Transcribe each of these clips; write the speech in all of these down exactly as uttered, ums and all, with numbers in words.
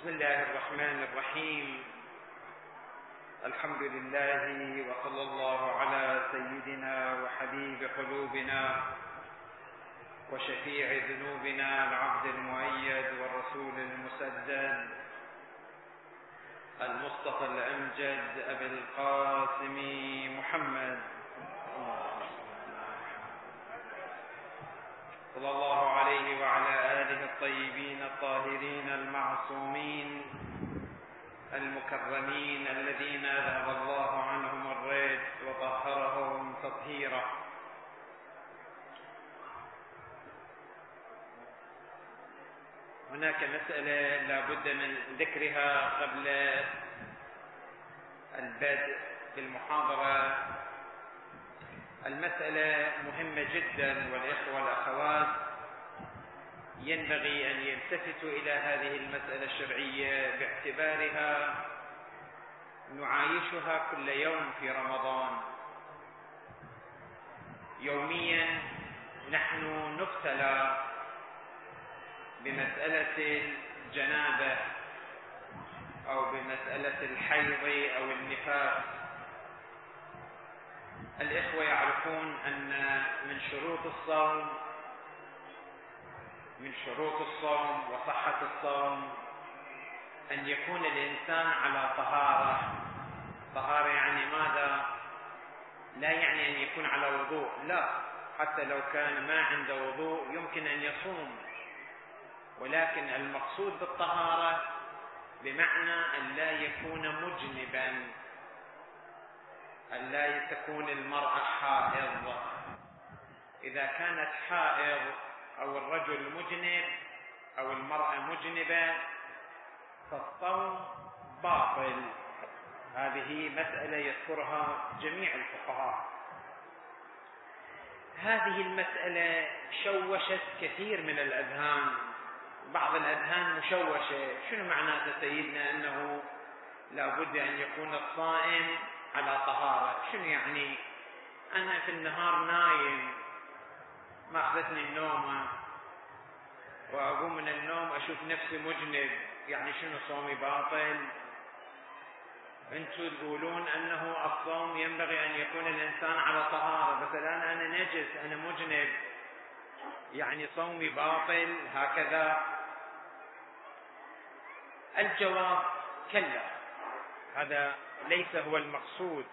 بسم الله الرحمن الرحيم. الحمد لله وصلى الله على سيدنا وحبيب قلوبنا وشفيع ذنوبنا العبد المؤيد والرسول المسدد المصطفى الأمجد أبي القاسم محمد صلى الله عليه وعلى آله الطيبين الطاهرين المعصومين المكرمين الذين ذهب الله عنهم الرجس وطهرهم تطهيرا. هناك مسألة لا بد من ذكرها قبل البدء بالمحاضرة. المسألة مهمة جدا، والإخوة والأخوات ينبغي أن يلتفتوا إلى هذه المسألة الشرعية باعتبارها نعايشها كل يوم في رمضان. يوميا نحن نبتلى بمسألة الجنابة أو بمسألة الحيض أو النفاس. الإخوة يعرفون أن من شروط الصوم من شروط الصوم وصحة الصوم أن يكون الإنسان على طهارة. طهارة يعني ماذا؟ لا يعني أن يكون على وضوء، لا، حتى لو كان ما عنده وضوء يمكن أن يصوم، ولكن المقصود بالطهارة بمعنى أن لا يكون مجنبا، أن لا تكون المرأة حائض. إذا كانت حائض أو الرجل مجنب أو المرأة مجنبة فالصوم باطل. هذه مسألة يذكرها جميع الفقهاء. هذه المسألة شوشت كثير من الأذهان، بعض الأذهان مشوشة. شنو معناته سيدنا أنه لا بد أن يكون الصائم على طهارة؟ شنو يعني؟ أنا في النهار نايم، ما أخذتني النوم وأقوم من النوم أشوف نفسي مجنب، يعني شنو صومي باطل؟ أنتم تقولون أنه الصوم ينبغي أن يكون الإنسان على طهارة، بس الآن أنا نجس، أنا مجنب، يعني صومي باطل هكذا؟ الجواب كلا، هذا ليس هو المقصود،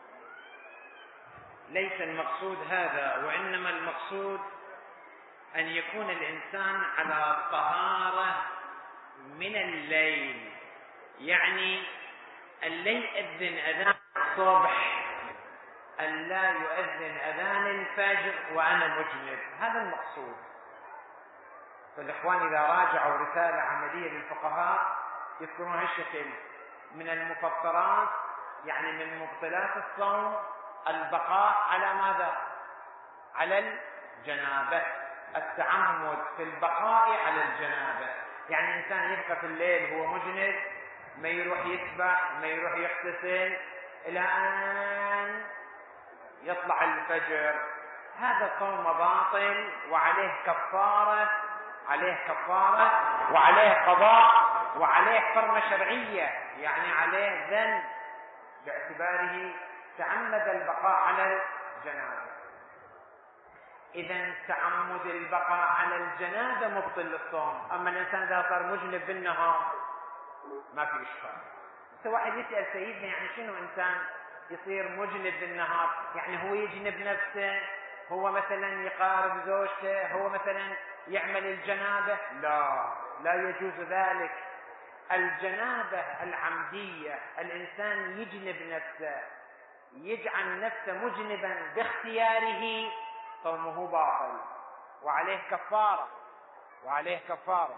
ليس المقصود هذا، وإنما المقصود أن يكون الإنسان على طهارة من الليل. يعني الليل يؤذن أذان الصبح، أن لا يؤذن أذان الفجر وأنا مجنب، هذا المقصود. فالإخوان إذا راجعوا رسالة عملية للفقهاء يذكرون هالشكل: من المفطرات، يعني من مبطلات الصوم، البقاء على ماذا؟ على الجنابة، التعمد في البقاء على الجنابة. يعني الإنسان يبقى في الليل هو مجنب، ما يروح يسبح، ما يروح يغتسل إلى أن يطلع الفجر، هذا صوم باطل وعليه كفارة، عليه كفارة وعليه قضاء وعليه حرمة شرعية، يعني عليه ذنب باعتباره تعمد البقاء على الجنابة. إذا تعمد البقاء على الجنابة مبطل للصوم. أما الإنسان إذا صار مجنب بالنهار ما في إشكال. بس واحد يسأل سيدنا يعني شنو إنسان يصير مجنب بالنهار؟ يعني هو يجنب نفسه، هو مثلا يقارب زوجته، هو مثلا يعمل الجنابة؟ لا، لا يجوز ذلك. الجنابة العمدية، الإنسان يجنب نفسه، يجعل نفسه مجنبا باختياره، صومه باطل وعليه كفارة، وعليه كفارة.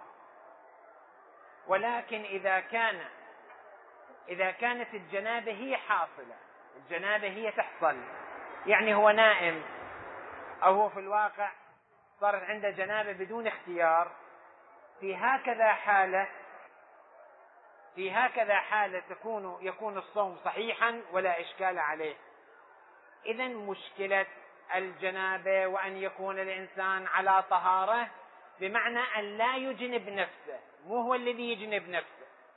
ولكن إذا كان إذا كانت الجنابة هي حاصلة، الجنابة هي تحصل، يعني هو نائم أو هو في الواقع صارت عنده جنابة بدون اختيار، في هكذا حالة في هكذا حالة تكون يكون الصوم صحيحا ولا إشكال عليه. إذن مشكلة الجنابة وأن يكون الإنسان على طهارة بمعنى أن لا يجنب نفسه، مو هو الذي يجنب نفسه،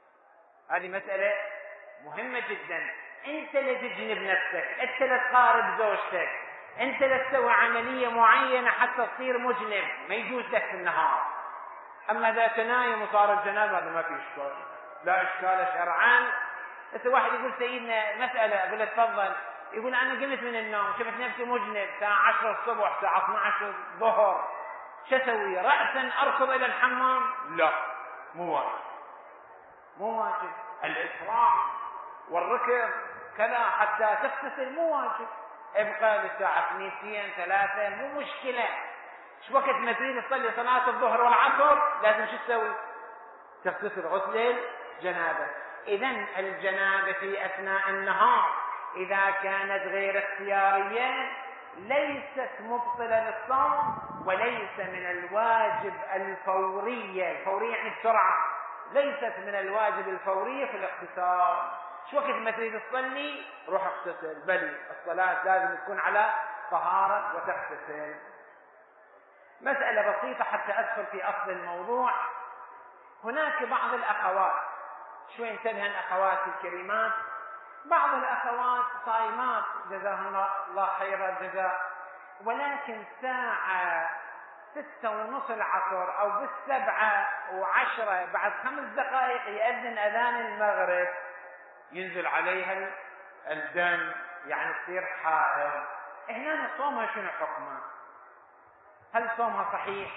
هذه مسألة مهمة جدا. انت لا تجنب نفسك، انت لا تقارب زوجتك، انت لا تسوي عملية معينة حتى تصير مجنب، ما يجوز لك في النهار. اما اذا تنايم وصار الجناب هذا ما في اشكال، لا اشكال شرعا. بس واحد يقول سيدنا مسألة، اقول له تفضل، يقول انا قمت من النوم شفت نفسي مجنب الساعة عشرة الصبح الساعة اثني عشر الظهر، شو اسوي؟ رأسا اركض الى الحمام؟ لا، مو واجب، مو واجب. الاسراع والركض كذا حتى تغتسل مو واجب، ابقى للساعة اثنين ثلاثة مو مشكلة. شو وقت ما تريد تصلي صلاة الظهر والعصر لازم شو تسوي؟ تغتسل غسل الجنابة. إذن الجنابة في أثناء النهار إذا كانت غير اختيارية ليست مبطلة للصوم، وليس من الواجب الفورية، الفورية يعني بسرعة، ليست من الواجب الفورية في الاغتسال. شو وقت ما تريد تصلي روح اغتسل، بل الصلاة لازم تكون على طهارة وتغتسل. مسألة بسيطة حتى أدخل في أصل الموضوع. هناك بعض الأخوات، شوي انتبهن أخواتي الكريمات، بعض الأخوات صائمات جزاهن الله خير الجزاء، ولكن ساعة ستة ونص العصر أو بالسبعة وعشرة بعد خمس دقائق يأذن أذان المغرب ينزل عليها الدم، يعني تصير حائض. هنا صومها شنو حكمه؟ هل صومها صحيح؟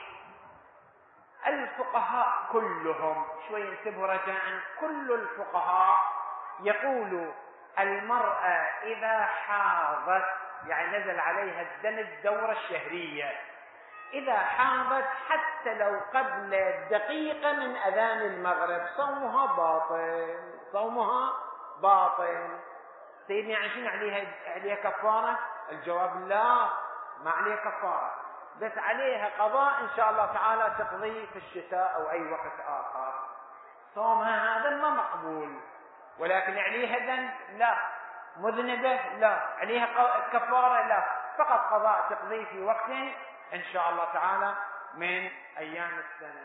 الفقهاء كلهم، شوي انتبهوا رجاء، كل الفقهاء يقولوا المرأة إذا حاضت، يعني نزل عليها الدم الدورة الشهرية، إذا حاضت حتى لو قبل دقيقة من أذان المغرب صومها باطل، صومها باطل. سيدنا يعني شنو عليها؟ عليها كفارة؟ الجواب لا، ما عليها كفارة، بس عليها قضاء إن شاء الله تعالى تقضي في الشتاء أو أي وقت آخر. صومها هذا ما مقبول، ولكن عليها ذنب؟ لا. مذنبة؟ لا. عليها كفارة؟ لا، فقط قضاء تقضي في وقت إن شاء الله تعالى من أيام السنة.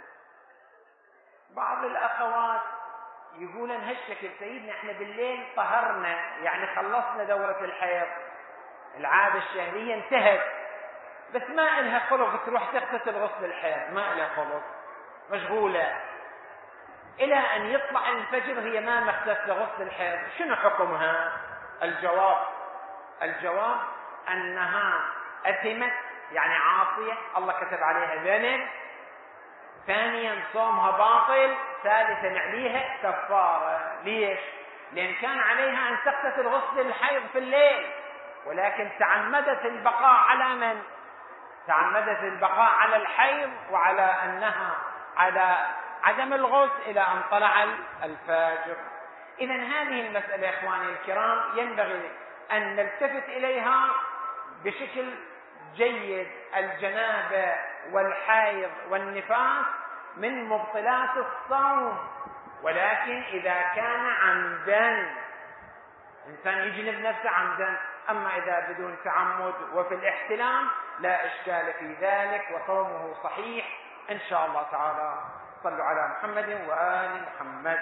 بعض الأخوات يقولن هالشكل، سيدنا احنا بالليل طهرنا، يعني خلصنا دورة الحيض، العادة الشهرية انتهت، بس ما إلها خلق تروح تغتسل غسل الحيض، ما إلها خلق، مشغولة إلى أن يطلع الفجر هي ما مغتسلة غسل الحيض. شنو حكمها؟ الجواب الجواب أنها أثمت، يعني عاصية، الله كتب عليها ذنب. ثانيا صومها باطل. ثالثا عليها كفارة. ليش؟ لأن كان عليها أن تغتسل غسل الحيض في الليل، ولكن تعمدت البقاء على من؟ تعمدت البقاء على الحيض وعلى أنها على عدم الغسل إلى أن طلع الفجر. إذن هذه المسألة يا إخواني الكرام ينبغي أن نلتفت إليها بشكل جيد. الجنابة والحيض والنفاس من مبطلات الصوم، ولكن إذا كان عمدا، إنسان يجنب نفسه عمدا. أما إذا بدون تعمد وفي الاحتلام لا إشكال في ذلك، وصومه صحيح إن شاء الله تعالى. صلوا على محمد وآل محمد.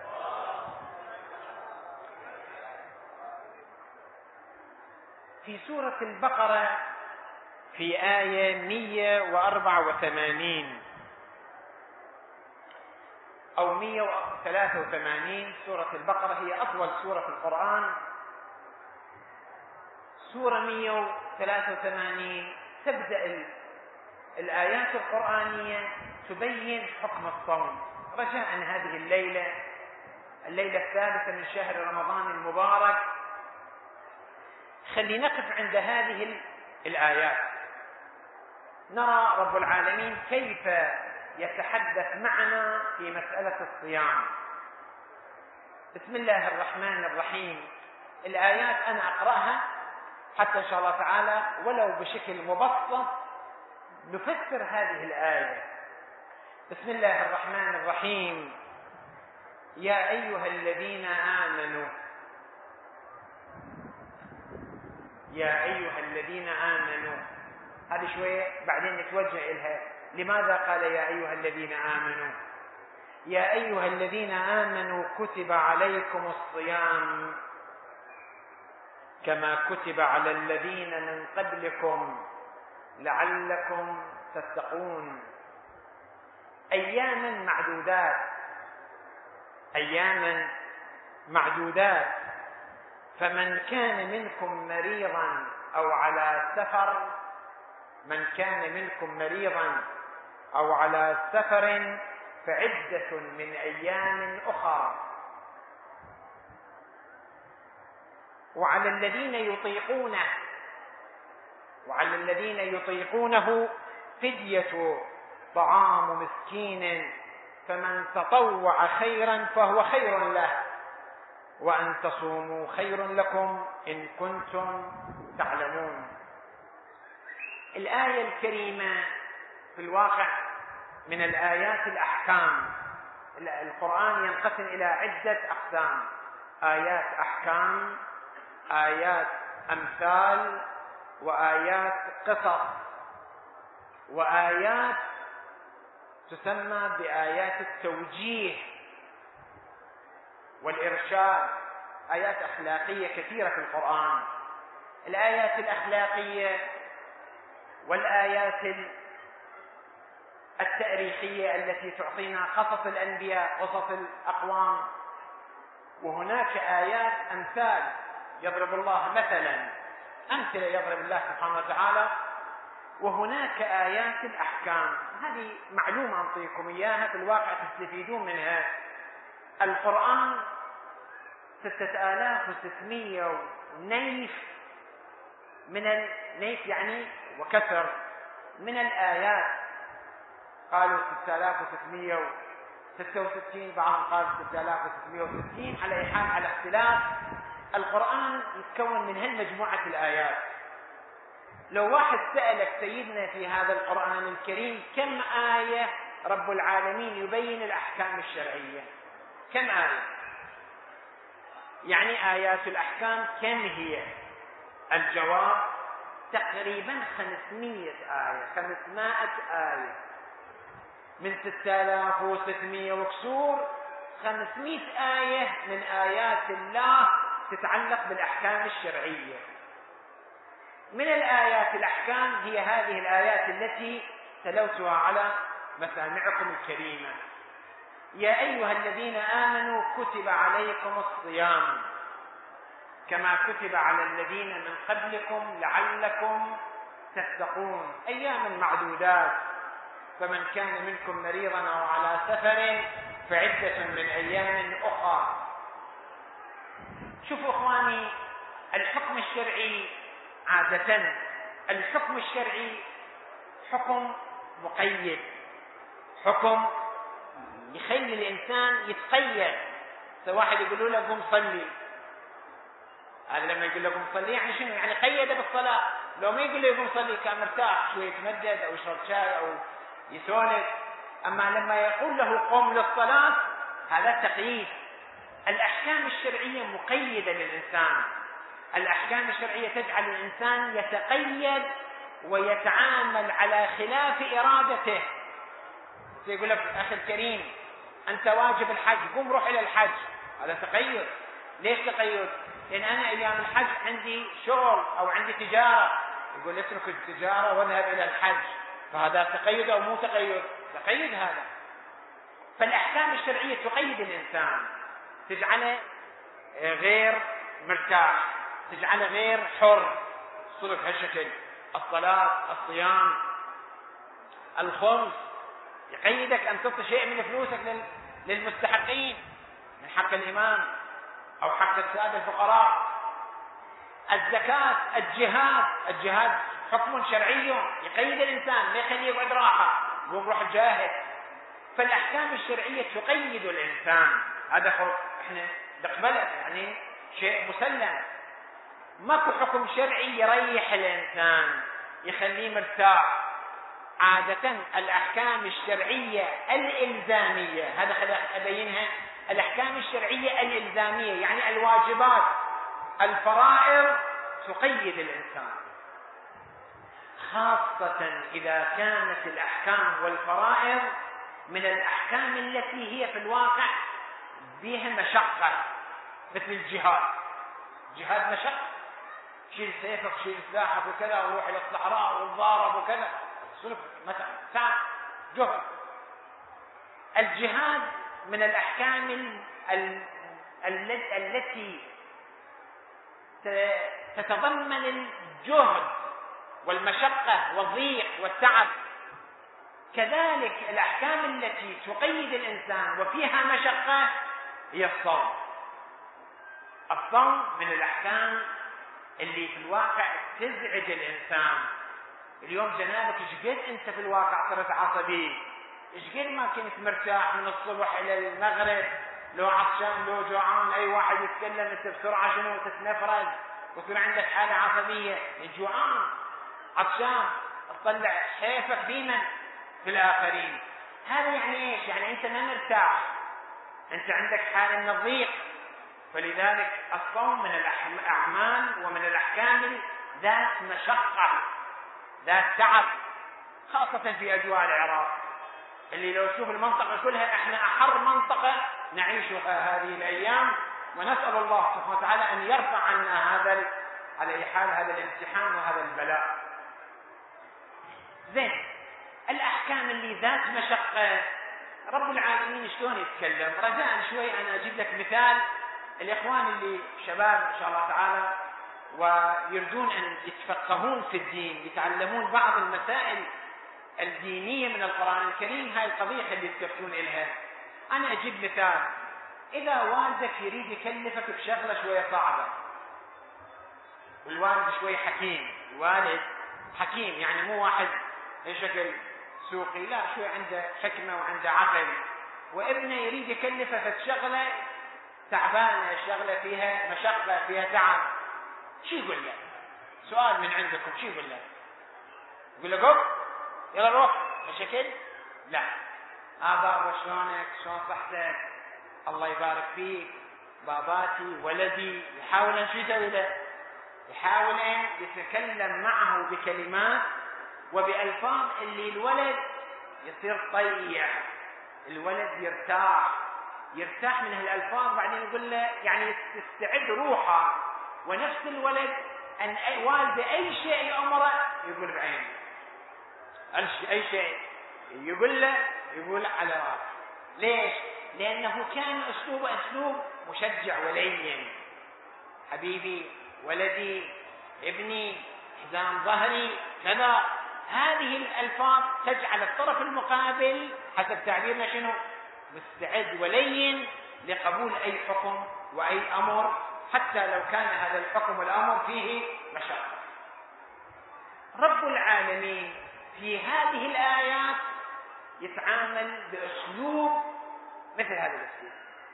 في سورة البقرة في آية مئة وأربعة وثمانين أو مئة وثلاثة وثمانين، سورة البقرة هي أطول سورة في القرآن. سورة مئة وثلاثة وثمانين تبدأ الآيات القرآنية تبين حكم الصوم. رجاء هذه الليلة، الليلة الثالثة من شهر رمضان المبارك، خلي نقف عند هذه الآيات، نرى رب العالمين كيف يتحدث معنا في مسألة الصيام. بسم الله الرحمن الرحيم. الآيات أنا أقرأها حتى إن شاء الله تعالى ولو بشكل مبسط نفسر هذه الآية. بسم الله الرحمن الرحيم. يا أيها الذين آمنوا، يا أيها الذين آمنوا، هذه شوية بعدين نتوجه إليها. لماذا قال يا أيها الذين آمنوا؟ يا أيها الذين آمنوا كتب عليكم الصيام كما كتب على الذين من قبلكم لعلكم تتقون. أياما معدودات، أياما معدودات، فمن كان منكم مريضا أو على سفر من كان منكم مريضا أو على سفر فعدة من أيام أخرى. وعلى الذين يطيقونه وعلى الذين يطيقونه فدية طعام مسكين فمن تطوع خيرا فهو خير له وأن تصوموا خير لكم إن كنتم تعلمون. الآية الكريمة في الواقع من الآيات الأحكام. القرآن ينقسم إلى عدة أقسام: آيات أحكام، آيات أمثال، وآيات قصص، وآيات تسمى بآيات التوجيه والإرشاد، آيات أخلاقية كثيرة في القرآن. الآيات الأخلاقية والآيات التاريخية التي تعطينا قصص الأنبياء، قصص الأقوام. وهناك آيات أمثال، يضرب الله مثلا، أمثلة يضرب الله سبحانه وتعالى. وهناك آيات الأحكام، هذه معلومة أعطيكم إياها في الواقع تستفيدون منها. القرآن ستة آلاف وستمائة نيف من النيف يعني وكثر من الآيات، قالوا ستة آلاف وستمائة وستة وستين، بعضهم قال ستة آلاف وستمائة وستين، على أي حال على اختلاف. القرآن يتكون من هالمجموعة الآيات. لو واحد سألك سيدنا في هذا القرآن الكريم كم آية رب العالمين يبين الأحكام الشرعية، كم آية؟ يعني آيات الأحكام كم هي؟ الجواب تقريبا خمسمائة آية، خمسمائة آية من ستة آلاف وستمائة وكسور. خمسمائة آية من آيات الله تتعلق بالأحكام الشرعية. من الآيات الأحكام هي هذه الآيات التي تلوتها على مسامعكم الكريمة: يا أيها الذين آمنوا كتب عليكم الصيام كما كتب على الذين من قبلكم لعلكم تتقون. أياما معدودات، فمن كان منكم مريضا أو على سفر فعدة من أيام أخرى. شوفوا إخواني، الحكم الشرعي عادة، الحكم الشرعي حكم مقيد، حكم يخلي الإنسان يتقيد. واحد يقول له قم صلي، هذا لما يقول له قم صلي يعني شنو؟ يعني قيده بالصلاة. لو ما يقول له قم صلي كان مرتاح شوي، يتمدد أو يشرب شاي أو يسولف. أما لما يقول له قم للصلاة هذا تقييد. الأحكام الشرعية مقيدة للإنسان. الأحكام الشرعية تجعل الإنسان يتقيد ويتعامل على خلاف إرادته. يقول لك أخي الكريم أنت واجب الحج، قم روح إلى الحج، هذا تقيد. ليش تقيد؟ لأن أنا أيام الحج عندي شغل أو عندي تجارة، يقول اترك التجارة واذهب إلى الحج، فهذا تقيد أو مو تقيد؟ تقيد هذا. فالأحكام الشرعية تقيد الإنسان، تجعله غير مرتاح، تجعله غير حر. الصلح هالشكل، الصلاة، الصيام، الخمس، يقيدك أن تعطي شيء من فلوسك للمستحقين من حق الإمام أو حق السادة الفقراء. الزكاة، الجهاد، الجهاد حكم شرعي يقيد الإنسان، ما يخليه يقعد راحة يقوم روح الجاهد. فالأحكام الشرعية تقيد الإنسان، هذا احنا نقبله، يعني شيء مسلم. ماكو حكم شرعي يريح الإنسان يخليه مرتاح. عادة الأحكام الشرعية الإلزامية، هذا خليني أبينها، الأحكام الشرعية الإلزامية يعني الواجبات، الفرائض تقيد الإنسان، خاصة إذا كانت الأحكام والفرائض من الأحكام التي هي في الواقع بها مشقة، مثل الجهاد. جهاد مشقة، شيل سيفك شيل سلاحك وكذا وروح إلى الصحراء والضارب وكذا، صرف مثلا تعب جهد. الجهاد من الأحكام ال... ال... التي تتضمن الجهد والمشقة والضيق والتعب. كذلك الأحكام التي تقيد الإنسان وفيها مشقة هي الصوم. الصوم من الأحكام اللي في الواقع تزعج الإنسان. اليوم جنابك ايش قد انت في الواقع صرت عصبي، ايش قد ما كنت مرتاح من الصبح الى المغرب، لو عطشان لو جوعان اي واحد يتكلم انت بسرعه شنو تتنفرج ويصير عندك حاله عصبيه، جوعان عطشان تطلع حيفك ديما في الاخرين. هذا يعني ايش؟ يعني انت ما مرتاح، انت عندك حاله من الضيق. فلذلك الصوم من الاعمال ومن الاحكام ذات مشقه ذات تعب، خاصة في أجواء العراق اللي لو شوف المنطقة كلها احنا أحر منطقة نعيشها هذه الأيام، ونسأل الله سبحانه وتعالى أن يرفع عنا هذا على أي حال هذا الامتحان وهذا البلاء. زين، الأحكام اللي ذات مشقة رب العالمين شلون يتكلم؟ رجاء شوي أنا أجيب لك مثال. الإخوان اللي شباب إن شاء الله تعالى ويريدون أن يتفقهون في الدين، يتعلمون بعض المسائل الدينية من القرآن الكريم، هاي القضية اللي تكفتون إلها. أنا أجيب مثال. إذا والدك يريد يكلفك بشغلة شوية صعبة، والوالد شوي حكيم، الوالد حكيم يعني مو واحد بشكل سوقي، لا شوي عنده حكمة وعنده عقل، وابنه يريد يكلفه في شغلة تعبانة، شغلة فيها مشقة فيها تعب، شو يقول له؟ سؤال من عندكم، شو يقول له؟ يقول له قف يلا روح بشكل؟ لا. اه بابا شلونك؟ شلون صحتك؟ الله يبارك فيك، باباتي ولدي. يحاول ان شو يسوي له؟ يحاول ان يتكلم معه بكلمات وبألفاظ اللي الولد يصير طيع، الولد يرتاح يرتاح من هالألفاظ. بعدين يقول له يعني تستعد روحه، ونفس الولد أن أي والده أي شيء يأمره يقول بعينه، أي شيء يقول له يقول على راسه. ليش؟ لأنه كان أسلوبه أسلوب مشجع ولين. حبيبي، ولدي، ابني، حزام ظهري، كذا. هذه الألفاظ تجعل الطرف المقابل حسب تعبيرنا شنو؟ مستعد ولين لقبول أي حكم وأي أمر، حتى لو كان هذا الحكم والأمر فيه مشقة. رب العالمين في هذه الآيات يتعامل بأسلوب مثل هذا الأسلوب.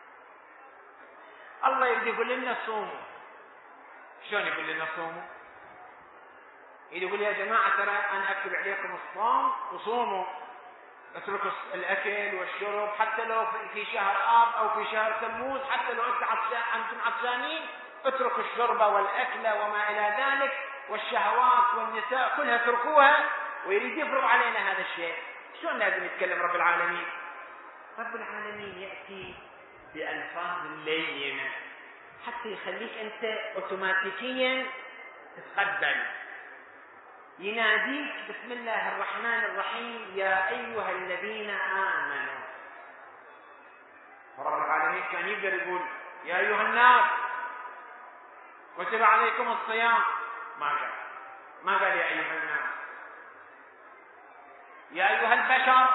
الله يبدي يقول لنا صوموا. شلون يقول لنا صوموا؟ يقول يا جماعة ترى أنا أكتب عليكم الصوم وصوموا، اتركوا الأكل والشرب حتى لو في شهر آب أو في شهر تموز، حتى لو أنتم عطشانين اتركوا الشرب والأكل وما إلى ذلك، والشهوات والنساء كلها اتركوها. ويريد يفرض علينا هذا الشيء. شلون لازم يتكلم رب العالمين؟ رب العالمين يأتي بألفاظ لينة حتى يخليك أنت أوتوماتيكيا تتقبل. يناديك بسم الله الرحمن الرحيم يا أيها الذين آمنوا. رب العالمين كان يقدر يقول يا أيها الناس كتب عليكم الصيام، ما قال ما قال يا أيها الناس. يا أيها البشر،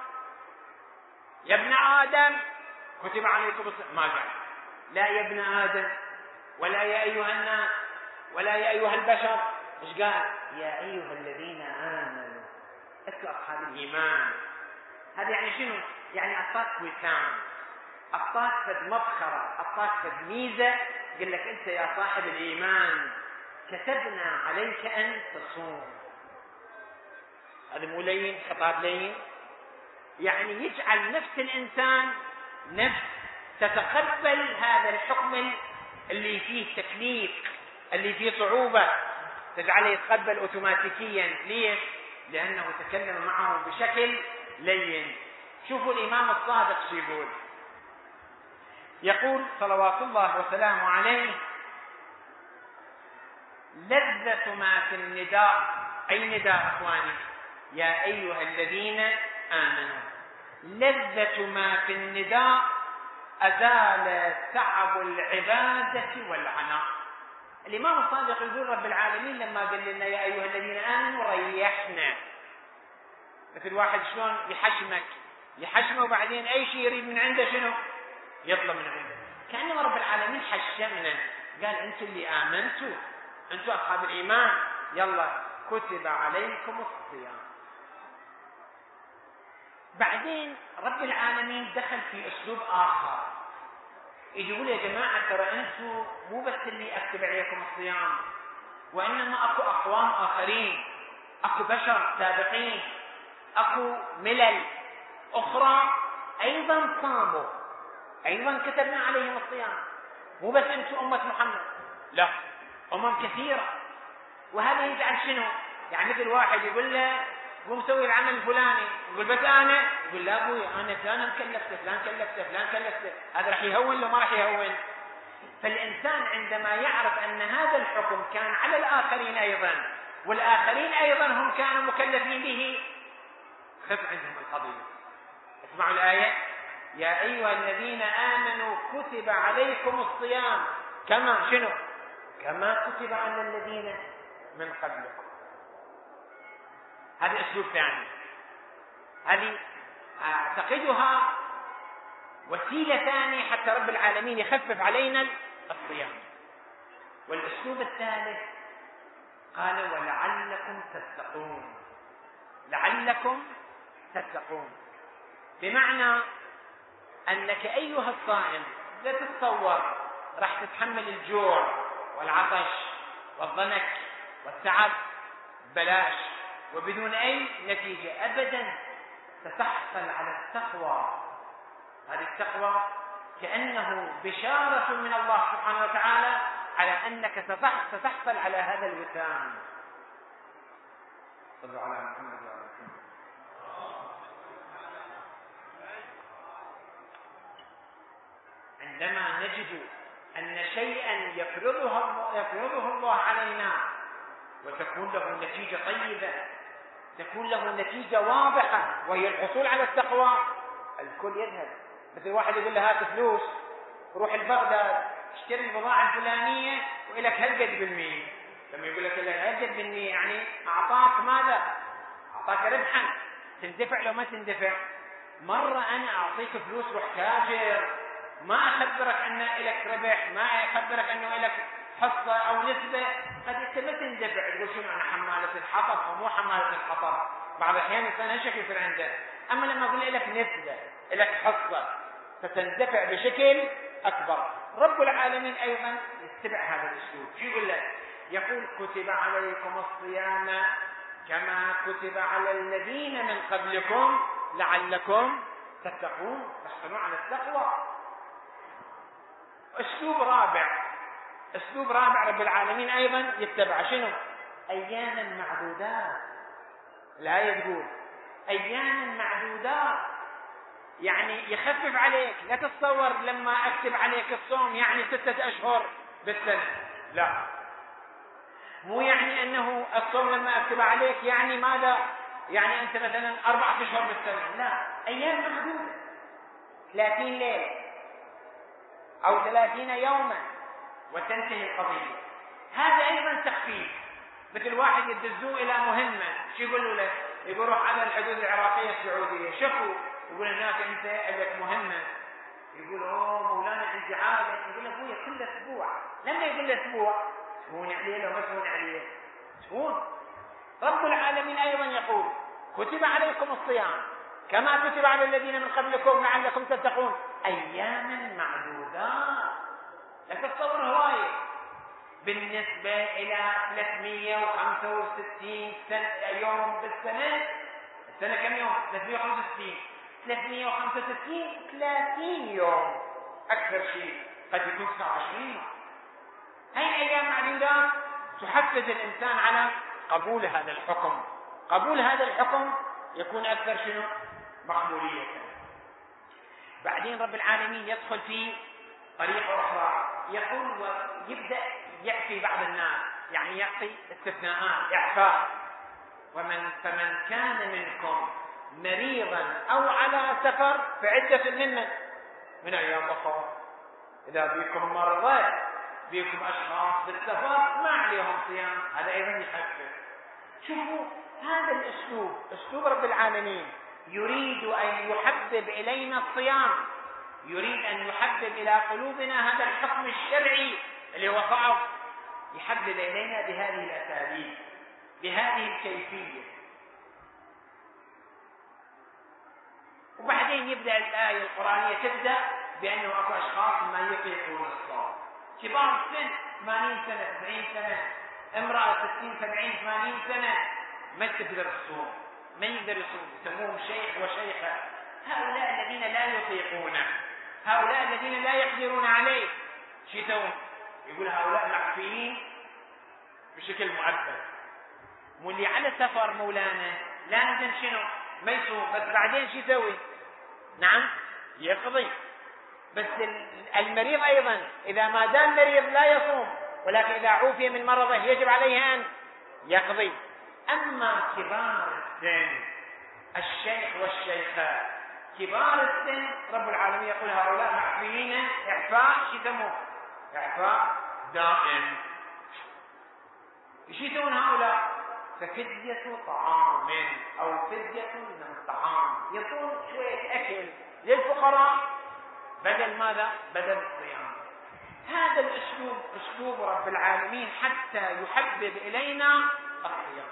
يا ابن آدم كتب عليكم الصيام، ما قال لا يا ابن آدم ولا يا أيها الناس ولا يا أيها البشر. إيش قال؟ يا أيها الذين آمنوا، أنتم أصحاب الإيمان. هذا يعني شنو؟ يعني أعطاك وسام، أعطاك فد مبخرة، أعطاك فد ميزة، قال لك أنت يا صاحب الإيمان كتبنا عليك أن تصوم. هذا مو لين، خطاب لين، يعني يجعل نفس الإنسان نفس تتقبل هذا الحكم اللي فيه تكليف، اللي فيه صعوبة، تجعله يتقبل أوتوماتيكيا. ليش؟ لأنه تكلم معه بشكل لين. شوفوا الإمام الصادق شو يقول. يقول صلوات الله وسلامه عليه: لذة ما في النداء، أي نداء أخواني؟ يا أيها الذين آمنوا. لذة ما في النداء أزال تعب العبادة والعناء. الإمام الصادق يقول رب العالمين لما قال لنا يا أيها الذين آمنوا ريحنا. مثل واحد شلون يحشمك، يحشمه وبعدين أي شيء يريد من عنده شنو؟ يطلب من عنده. كأنما رب العالمين حشمنا، قال أنتم اللي آمنتوا، أنتم أصحاب الإيمان، يلا كتب عليكم الصيام. بعدين رب العالمين دخل في أسلوب آخر، يقول يا جماعة ترى أنتم مو بس اللي أكتب عليكم الصيام، وإنما أكو أقوام آخرين، أكو بشر سابقين، أكو ملل أخرى أيضا صاموا، أيضا كتبنا عليهم الصيام. مو بس أنتم أمة محمد، لا، أمم كثيرة. وهذا يجعل شنو؟ يعني مثل واحد يقول له قوم سوي العمل الفلاني، يقول بس أنا، يقول لا أبوي أنا فلان كلفته، فلان كلفته، فلان كلفته، هذا راح يهون لو ما راح يهون. فالإنسان عندما يعرف أن هذا الحكم كان على الآخرين أيضا، والآخرين أيضا هم كانوا مكلفين به، خف عندهم القضية. اسمعوا الآية: يا أيها الذين آمنوا كتب عليكم الصيام كما شنو؟ كما كتب على الذين من قبلكم. هذا أسلوب ثاني، هذه أعتقدها وسيلة ثانية حتى رب العالمين يخفف علينا الصيام. والأسلوب الثالث قال: ولعلكم تتقون. لعلكم تتقون بمعنى أنك أيها الصائم لا تتصور راح تتحمل الجوع والعطش والضنك والتعب بلاش وبدون أي نتيجة أبدا. ستحصل على التقوى. هذه التقوى كأنه بشارة من الله سبحانه وتعالى على أنك ستحصل على هذا الوسام. صلوا على محمد وعلى محمد. عندما نجد أن شيئا يفرضه يفرضه الله علينا وتكون له نتيجة طيبة، تكون له نتيجة واضحة، وهي الحصول على التقوى، الكل يذهب. مثل واحد يقول له هات فلوس روح لبغداد اشتري البضاعة الفلانية وإلك هالقد بالمية. لما يقول لك هالقد بالمية يعني أعطاك ماذا؟ أعطاك ربحا، تندفع لو ما تندفع. مرة أنا أعطيك فلوس روح تاجر، ما أخبرك أن إلك ربح، ما أخبرك أنه إلك حصة أو نسبة، قد أنت ما تندفع. تقول شنو أنا حمالة الحطب أو مو حمالة الحطب؟ بعض الأحيان الإنسان هالشكل يصير عنده. أما لما أقول لك نسبة، إلك حصة، ستندفع بشكل أكبر. رب العالمين أيضا يتبع هذا الأسلوب. شو يقول لك؟ يقول: كتب عليكم الصيام كما كتب على الذين من قبلكم لعلكم تتقون، تحصلون على التقوى. أسلوب رابع، أسلوب رابع رب العالمين أيضا يتبع شنو؟ أياما معدودات. الآية تقول أياما معدودات، يعني يخفف عليك. لا تتصور لما أكتب عليك الصوم يعني ستة أشهر بالسنة، لا، مو يعني أنه الصوم لما أكتب عليك يعني ماذا؟ يعني أنت مثلا أربعة أشهر بالسنة، لا، أيام معدودة، ثلاثين ليلة أو ثلاثين يوما وتنتهي القضية. هذا أيضا تخفيف. مثل واحد يدزوه إلى مهمة، شو يقولوا له؟ يقول روح على الحدود العراقية السعودية، شكو يقول هناك أنت لك مهمة، يقول أوه مولانا عندي عادة، يقول له أبويا كل أسبوع. لما يقول له أسبوع تهون عليه لو ما تهون عليه تهون. رب العالمين أيضا يقول: كتب عليكم الصيام كما كتب على الذين من قبلكم لعلكم تتقون أياما معدودات. لا تتصور هواية بالنسبة إلى ثلاثمئة وخمسة وستين يوم بالسنة. السنة كم يوم؟ ثلاثمئة وخمسة وستين. ثلاثمئة وخمسة وستين ثلاثين يوم أكثر شيء، قد يكون تسعة وعشرين. هاي أيام معدودات تحفز الإنسان على قبول هذا الحكم. قبول هذا الحكم يكون أكثر شنو؟ مقبولية. بعدين رب العالمين يدخل في طريقة أخرى، يقول ويبدأ يعفي بعض الناس، يعني يعطي استثناءات إعفاء. ومن فمن كان منكم مريضا أو على سفر فعدة منه من أيام أخرى. إذا بيكم مرضى بيكم أشخاص بالسفر ما عليهم صيام، هذا أيضا يخفف. شوفوا هذا الأسلوب، أسلوب رب العالمين يريد أن يحبب إلينا الصيام، يريد أن يحبب إلى قلوبنا هذا الحكم الشرعي اللي هو ضعف، يحبب إلينا بهذه الأساليب بهذه الكيفية. وبعدين يبدأ الآية القرآنية تبدأ بأنه أكو أشخاص ما يطيقون الصوم، كبار السن ثمانين سنة تسعين سنة، امرأة ستين سبعين ثمانين سنة ما تقدر تصوم، ما يقدر يصوم، يسموهم شيخ وشيخة. هؤلاء الذين لا يطيقونه، هؤلاء الذين لا يقدرون عليه، شو يسوون؟ يقول هؤلاء معفيين بشكل معبر. واللي على سفر مولانا لازم شنو؟ ما يصوم، بس بعدين شو يسوي؟ نعم يقضي. بس المريض أيضا إذا ما دام مريض لا يصوم، ولكن إذا عوفي من مرضه يجب عليه أن يقضي. أما كبار السن الشيخ والشيخة، كبار السن رب العالمين يقول هؤلاء معفيين إعفاء شو يسموه؟ إعفاء دائم. شو يسوون هؤلاء؟ ففدية طعام أو فدية من الطعام، يكون شوية أكل للفقراء بدل ماذا؟ بدل الصيام. هذا الأسلوب أسلوب رب العالمين حتى يحبب إلينا الصيام.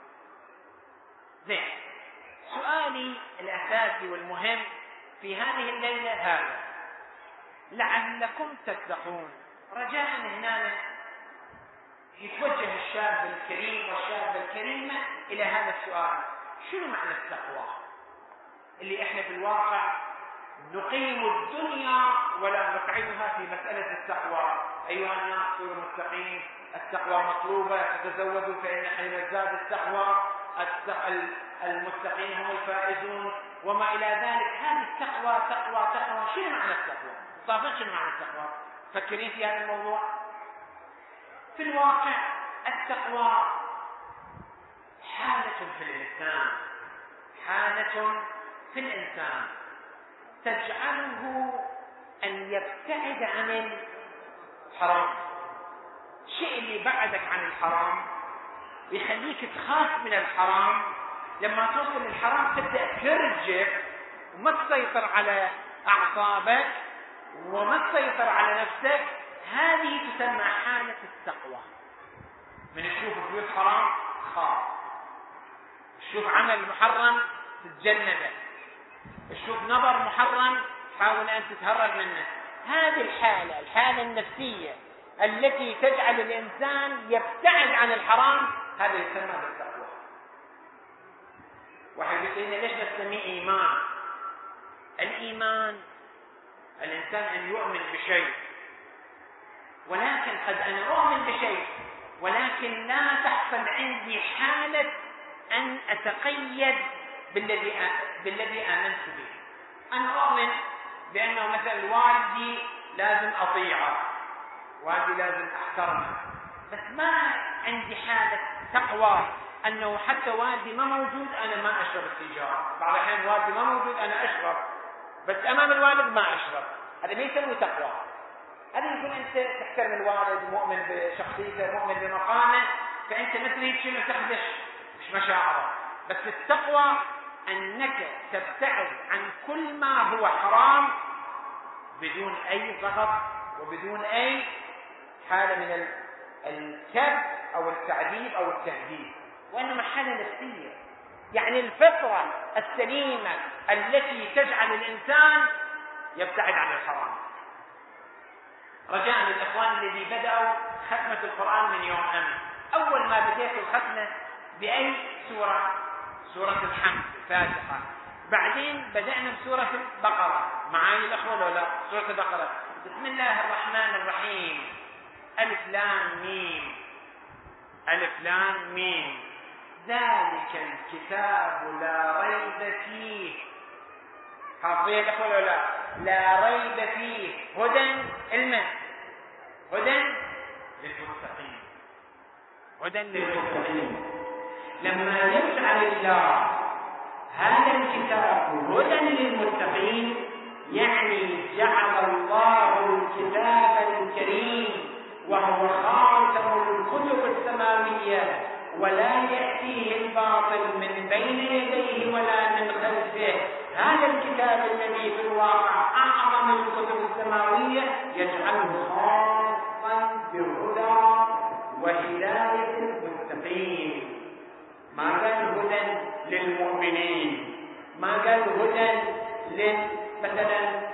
زين، سؤالي الأساسي والمهم في هذه الليلة هذا: لعلكم تتقون. رجاء هنا يتوجه الشاب الكريم والشابة الكريمة إلى هذا السؤال: شنو معنى التقوى؟ اللي احنا في الواقع نقيم الدنيا ولا نقعدها في مسألة التقوى. أيها الناس كونوا متقين، التقوى مطلوبة، تتزودوا فإن حين زاد التقوى المتقين هم الفائزون وما إلى ذلك. هذه التقوى تقوى تقوى، شنو معنى التقوى؟ صافن شنو معنى التقوى؟ فكرين في هذا الموضوع. في الواقع التقوى حالة في الإنسان، حالة في الإنسان تجعله أن يبتعد عن الحرام. الشيء اللي بعدك عن الحرام يخليك تخاف من الحرام. لما توصل للحرام تبدأ ترجف وما تسيطر على أعصابك وما تسيطر على نفسك. هذه تسمى حالة التقوى. من تشوف فلوس حرام خاف، تشوف عمل محرم تتجنبه، تشوف نظر محرم حاول أن تتهرب منه. هذه الحالة الحالة النفسية التي تجعل الإنسان يبتعد عن الحرام، هذا يسمى بالتقوى. واحد يقول لنا ليش نسميه إيمان؟ الإيمان الإنسان أن يؤمن بشيء، ولكن قد أنا أؤمن بشيء ولكن لا تحصل عندي حالة أن أتقيد بالذي بالذي آمنت به. أنا أؤمن بأنه مثلا والدي لازم أطيعه، والدي لازم أحترمه، بس ما عندي حالة تقوى أنه حتى والدي ما موجود أنا ما أشرب السيجارة. بعض الأحيان والدي ما موجود أنا أشرب، بس أمام الوالد ما أشرب. هذا ما يسمى تقوى. هذا يقول أنت تحترم الوالد، مؤمن بشخصيته، مؤمن بمقامه، فأنت مثل هيك شيء تخدش مش مشاعره. بس التقوى أنك تبتعد عن كل ما هو حرام بدون أي ضغط وبدون أي حالة من الكذب أو التعذيب أو التهديد، وإنما حالة نفسية. يعني الفطرة السليمة التي تجعل الإنسان يبتعد عن الحرام. رجاء للإخوان الذي بدأوا ختمة القرآن من يوم أمس، أول ما بديت الختمة بأي سورة؟ سورة الحمد الفاتحة. بعدين بدأنا بسورة البقرة. معاي الأخوة ولا؟ سورة البقرة: بسم الله الرحمن الرحيم، ألف لام ميم، ألف لام ميم، ذلك الكتاب لا ريب فيه حافظين الأخوة ولا لا؟ لا ريب فيه هدى المن هدى للمتقين هدى للمتقين. لما يجعل الله هذا الكتاب هدى للمتقين يعني جعل الله الكتاب الكريم وهو خاتم الكتب السماوية ولا يأتيه الباطل من بين يديه ولا من خلفه. هذا الكتاب الذي في الواقع أعظم الكتب السماوية يجعله خاصا بالهدى وهداية المتقين. ما قال هدى للمؤمنين، ما قال هدى مثلا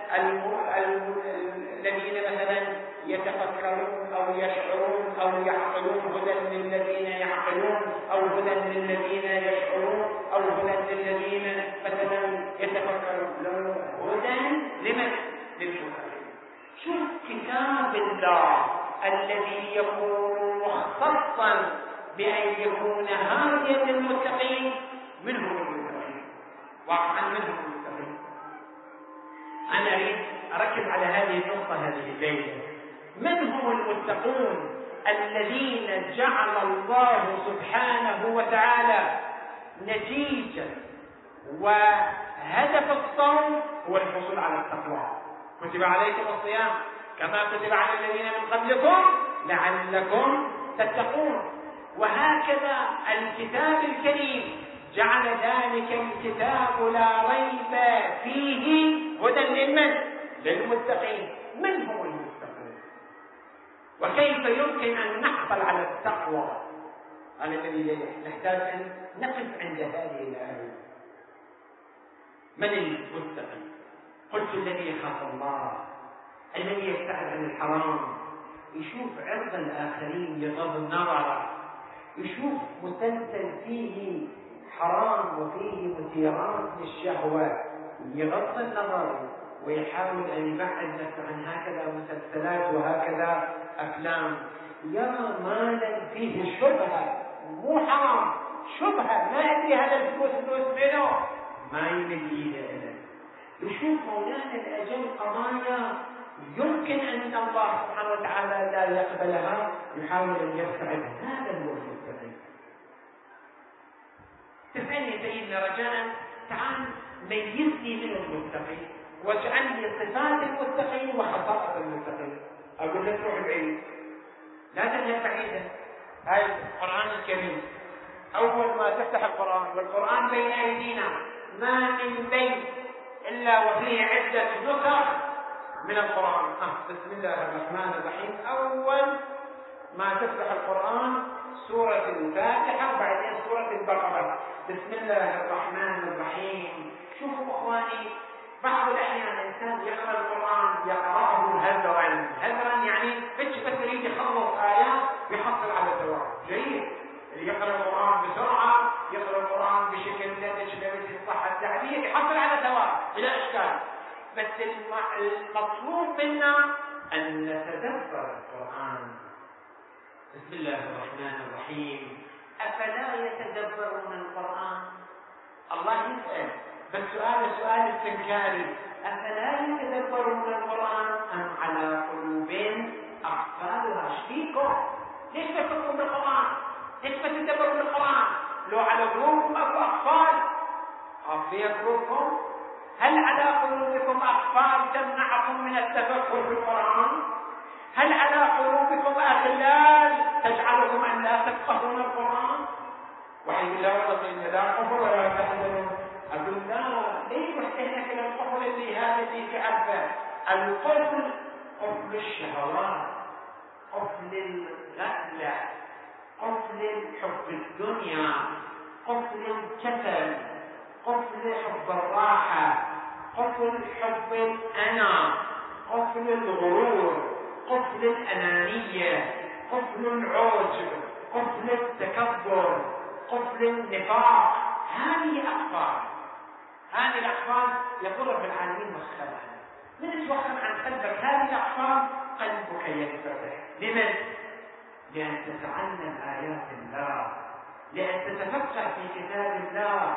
الذين مثلا يتفكرون أو يشعرون أو يعقلون، هدى للذين يعقلون أو هدى للذين يشعرون أو هدى للذين مثلا يتفكرون. لو هدى لمن؟ للمتقين. شوف كتاب الله الذي يكون مختصا بأن يكون هاديا للمتقين. من هم المتقين؟ واقعا من هم المتقين؟ أنا أريد أركز على هذه النقطة هذه الليلة. من هم المتقون الذين جعل الله سبحانه وتعالى نتيجة وهدف الصوم هو الحصول على التقوى؟ كتب عليكم الصيام كما كتب على الذين من قبلكم لعلكم تتقون. وهكذا الكتاب الكريم جعل ذلك الكتاب لا ريب فيه هدى لمن؟ للمتقين. من هم المتقون؟ وكيف يمكن أن نحصل على التقوى؟ على الذي نحتاج أن نقف عند هذه الآية. من المتقين؟ قلت الذي يخاف الله، الذي يبتعد عن الحرام، يشوف عرض الآخرين يغض النظر، يشوف مسلسل فيه حرام وفيه مثيرات للشهوة يغض النظر ويحاول أن يبعد نفسه عن هكذا مسلسلات وهكذا أفلام. يرى مالا فيه شبهة، مو حرام، شبهة، ما أدري هذا الفلوس فلوس منه، ما يمد إيده إليه. يشوف مولانا الأجل قضايا يمكن أن الله سبحانه وتعالى لا يقبلها، يحاول أن يبتعد. هذا هو المتقين. تسألني سيدنا رجاء تعال ميزني من المتقين واجعل لي صفات المتقين وخصائص المتقين. أقول لك روح بعيد، لا تذهب بعيدا. هاي القرآن الكريم، أول ما تفتح القرآن والقرآن بين أيدينا، ما من بيت إلا وفيه عدة نسخ من القرآن. آه. بسم الله الرحمن الرحيم، أول ما تفتح القرآن سورة الفاتحة وبعدين سورة البقرة. بسم الله الرحمن الرحيم. شوفوا أخواني، بعض الأحيان الإنسان يقرأ القرآن يقرأه هذرا هذرا يعني فيش بس يريد يخلص آيات يحصل على ثواب جيد. اللي يقرأ القرآن بسرعة، يقرأ القرآن بشكل لا تشبه صح التعبير، يحصل على ثواب بلا إشكال. بس المطلوب منا أن نتدبر القرآن. بسم الله الرحمن الرحيم. أفلا يتدبرون القرآن؟ الله يسأل، بس سؤال سؤال استنكاري، أفلا يتدبرون القرآن أم على قلوب أقفالها؟ شفيكم؟ ليش تفكرون بالقرآن؟ ليش ما تدبرون بالقرآن؟ لو على قلوب أو أقفال في قلوبكم، هل على قلوبكم أقفال تمنعكم من التفكر بالقرآن؟ هل على قلوبكم أغلال تجعلكم أن لا تفقهون القرآن؟ وحيث لا يقصد إن لا قفل ولا تحزنون. أقول لا، ليش محتاجك إلى القفل اللي هذا اللي في عرفه؟ القفل قفل الشهوات، قفل الغفلة، قفل حب الدنيا، قفل الكسل، قفل حب الراحة، قفل حب الأنا، قفل الغرور، قفل الأنانية، قفل العجب، قفل التكبر، قفل النفاق. هذه أقفال، هذه الأقفال يقول رب العالمين وخرها. من توخر عن قلبك هذه الأقفال قلبك ينفتح. لمن؟ لأن تتعلم آيات الله، لأن تتفقه في كتاب الله،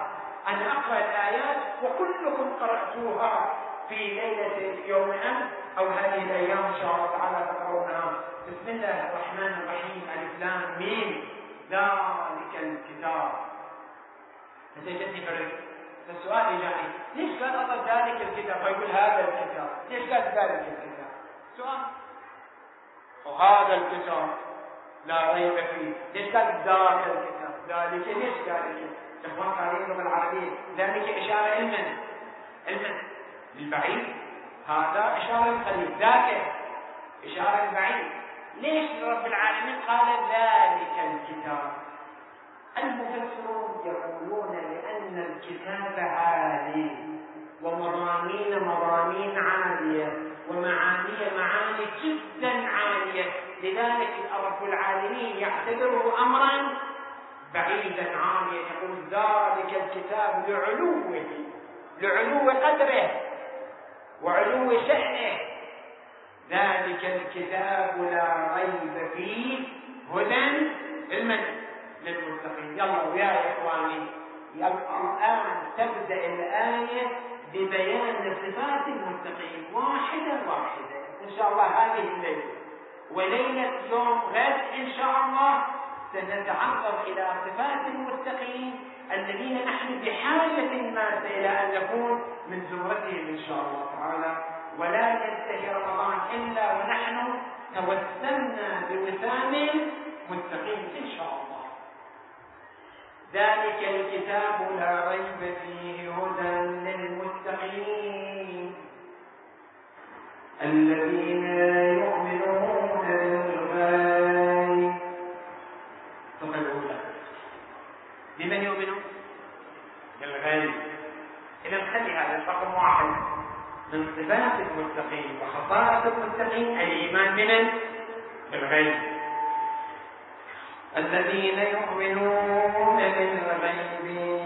أنا أقرأ الآيات وكلكم قرأتوها في ليلة يوم أمس أو هذه الأيام إن شاء الله تعالى تقرؤونها. بسم الله الرحمن الرحيم، ألف لام ميم، ذلك الكتاب. نتيجتني فرق. فالسؤال يجاني ليش قال الله ذلك الكتاب ويقول هذا الكتاب؟ ليش قال ذلك الكتاب؟ سؤال. وهذا الكتاب لا ريب فيه، ليش قال ذاك الكتاب؟ ذلك ليش ذلك؟ إخوان قارئين اللغة العربية، ذلك إشارة علما علما للبعيد، هذا إشارة للقريب، ذاك إشارة للبعيد. ليش رب العالمين قال ذلك الكتاب؟ المفسرون يقولون لأن الكتاب عالي ومضامين مضامين عالية ومعاني معاني جدا عالية، لذلك رب العالمين يعتبره أمرا بعيدا عاليا. يقول ذلك الكتاب لعلوه لعلو قدره وعلو شأنه، ذلك الكتاب لا ريب فيه هدى للمتقين. يلا ويا إخواني، الآن تبدأ الآية ببيان صفات المتقين واحدة واحدة إن شاء الله هذه الليلة، وليلة يوم غد إن شاء الله سنتعرض إلى صفات المتقين الذين نحن بحاجة ماسة إلى أن نكون من زمرتهم إن شاء الله تعالى. ولا ينتهي رمضان إلا ونحن توسمنا بوسام المتقين إن شاء الله. ذلك الكتاب لا ريب فيه هدى للمتقين الذين يؤمنون بالغيب. تقولون لمن يؤمنون بالغيب؟ إذا نخلي هذا رقم واحد من صفات المتقين وخصائص المتقين، الإيمان بمن؟ بالغيب. الذين يؤمنون بالغيب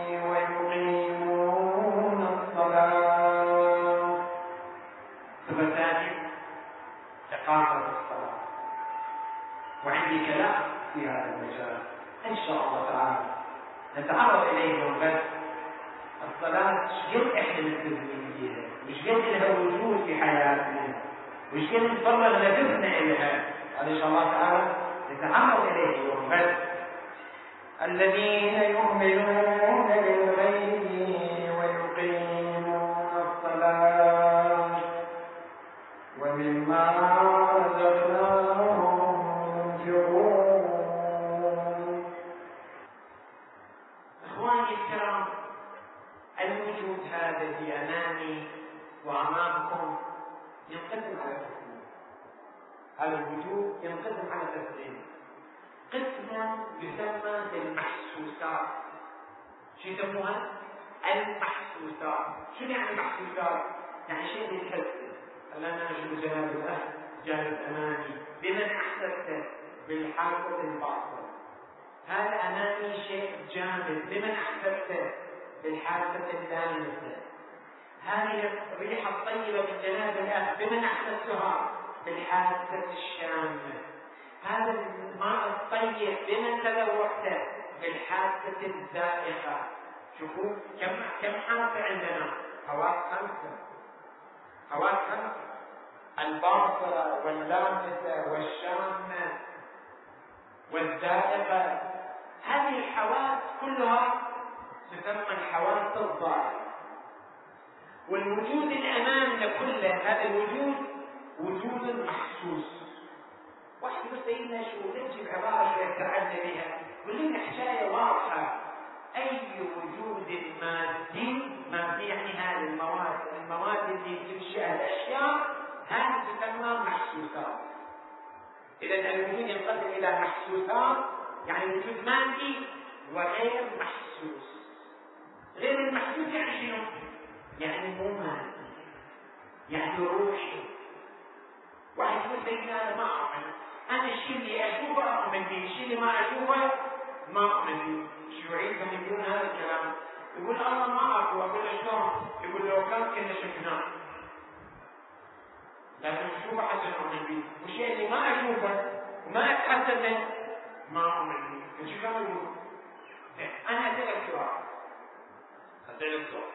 ويقيمون الصلاة. صفة ثانية إقامة الصلاة، وعندي كلام في هذا المجال إن شاء الله تعالى نتعرض إليه يوم غد. الصلاة مش قد إحنا ملتزمين فيها، مش قد لها وجود في حياتنا، مش قد نتفرغ نفسنا إليها. هذا إن شاء الله تعالى نتعرض إليه يوم غد. الذين يؤمنون بالغيب ويقيمون الصلاة ومما رزقناهم ينفقون. إخواني الكرام، الوجود هذا في أمامي وأمامكم ينقسم على قسمين. هذا الوجود ينقسم على قسمين. قسم يسمى بالمحسوسات. شو يسموها؟ المحسوسات. شو يعني المحسوسات؟ يعني شيء يتحس. الآن أنا أشوف جناب الله جالس أمامي، بمن أحسسته؟ بالحاسة الباطنة. هذا أمامي شيء جامد، بمن أحسسته؟ بالحاسة اللامسة. هذه الريحة الطيبة من جناب الله بمن أحسستها؟ بالحاسة الشامة. هذا الماء الطيب بمن تذوقته؟ بالحاسة الذائقة. شوفوا كم كم حاسة عندنا؟ حواس خمسة. حواس خمسة: الباصرة واللامسة والشامة والذائقة. هذه الحواس كلها تسمى الحواس الظاهرة. والوجود الأمامنا كله هذا الوجود وجود محسوس. واحد يقول سيدنا شو نجيب عبارة شوية تعبنا بها، ولنا حكاية واضحة. أي وجود مادي، مادي يعني هذه المواد المواد اللي تنشئ الأشياء هذه تسمى محسوسات. إذا الوجود ينقسم إلى محسوسات، يعني وجود مادي وغير محسوس. غير المحسوس يعني شنو؟ يعني مو مادي، يعني روحي. واحد يقول سيدنا أنا ما أؤمن، أنا الشيء اللي أشوفه أؤمن به، الشيء اللي ما أشوفه ما أؤمن به. الشيوعيين كانوا يقولون هذا الكلام، يقول الله ما أكو. أقول له شلون؟ يقول لو كان كنا شفناه، لكن أشوفه حتى نؤمن به، والشيء اللي ما أشوفه وما أتحسن به ما أؤمن به. شو كانوا يقولون؟ أنا أسألك سؤال، تقطيع الصوت.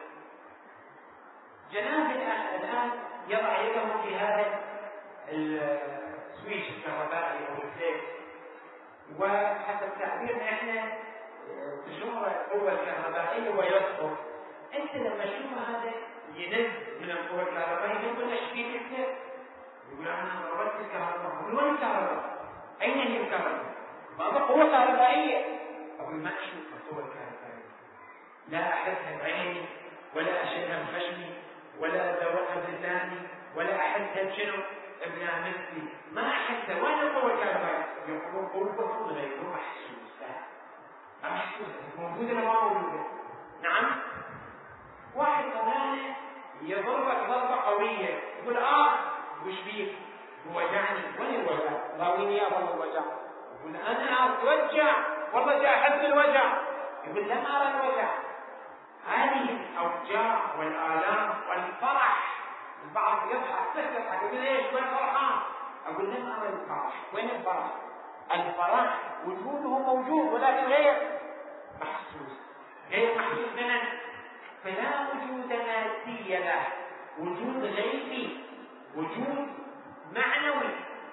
جناب الآن يضع يده في هذا السويتش الكهربائي أو الفليك، وحسب تعبيرنا احنا تشوف القوة الكهربائية ويسقط. انت لما تشوف هذا ينزل من القوة الكهربائية يقول ايش فيك انت؟ يقول انا ضربت الكهرباء. يقول وين الكهرباء؟ اين هي الكهرباء؟ ماذا قوة كهربائية؟ اقول ما اشوف القوة الكهربائية، لا احسها بعيني ولا اشوفها بخشمي ولا ادورها بلساني ولا احسها بشنو؟ بلامسي، ما احسها. وين القوة الكهربائية؟ يقولون قوة غير محسوسة. محسوسة موجودة ولا ما موجودة؟ نعم. واحد ثاني يضربك ضربة قوية يقول اه وش بيك؟ وجعني. وين الوجع؟ ضاويني يا والله الوجع. يقول انا اتوجع والله جاي احس بالوجع. يقول لم ارى الوجع. هذه الاوجاع والالام والفرح. البعض يضحك تضحك يقول ايش وين فرحان؟ اقول لم ارى الفرح. وين الفرح؟ الفرح وجوده موجود ولكن غير محسوس، غير محسوس لنا، فلا وجود مادي له، وجود غيبي، وجود معنوي.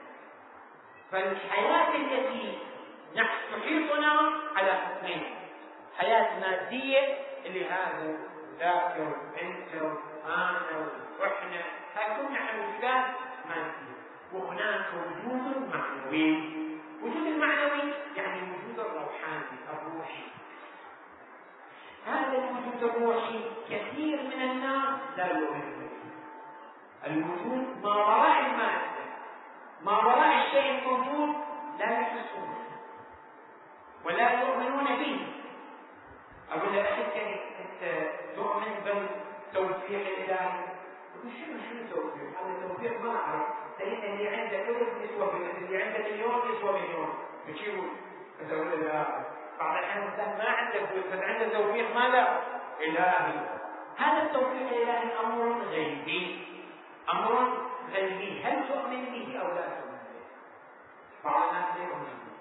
فالحياة التي تحيطنا على قسمين: حياة مادية اللي هذا ذاكر انت وانا واحنا هكون نحن وجدان مادي، وهناك وجود معنوي. وجود المعنوي يعني الوجود الروحاني الروحي. هذا الوجود الروحي كثير من الناس لا يؤمنون به. الوجود ما وراء المادة، ما وراء الشيء الموجود لا يحسون ولا يؤمنون به. أقول لك أنت تؤمن بالتوفيق الإلهي؟ يقول شنو شنو توفيق؟ هذا التوفيق ما أعرف. لأن اللي عندك ألف يسوى بألف، اللي عندك مليون يسوى مليون. بتشيلوا تقول لا. بعض الأحيان الإنسان ما عنده فلوس بس عنده توفيق ماذا؟ إلهي. هذا التوفيق الإلهي أمر غيبي، أمر غيبي. هل تؤمن به أو لا تؤمن به؟ بعض الناس لا يؤمن به.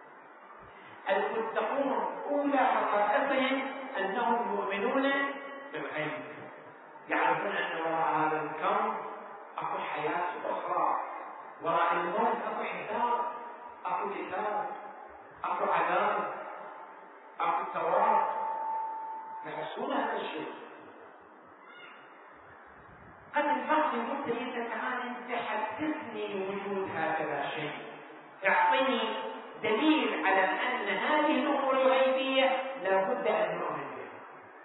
المتقون أولى خصائصهم أنهم يؤمنون بالغيب، يعرفون أن وراء هذا الكون أكو حياة أخرى، وراء الموت أكو حساب، أكو كتاب، أكو عذاب، أكو ثواب. يحسون هذا الشيء. قد البعض يقول لي تعالى أنت حسسني وجود هكذا شيء، اعطني دليل على أن هذه الأمور الغيبية لا بد أن نؤمن بها.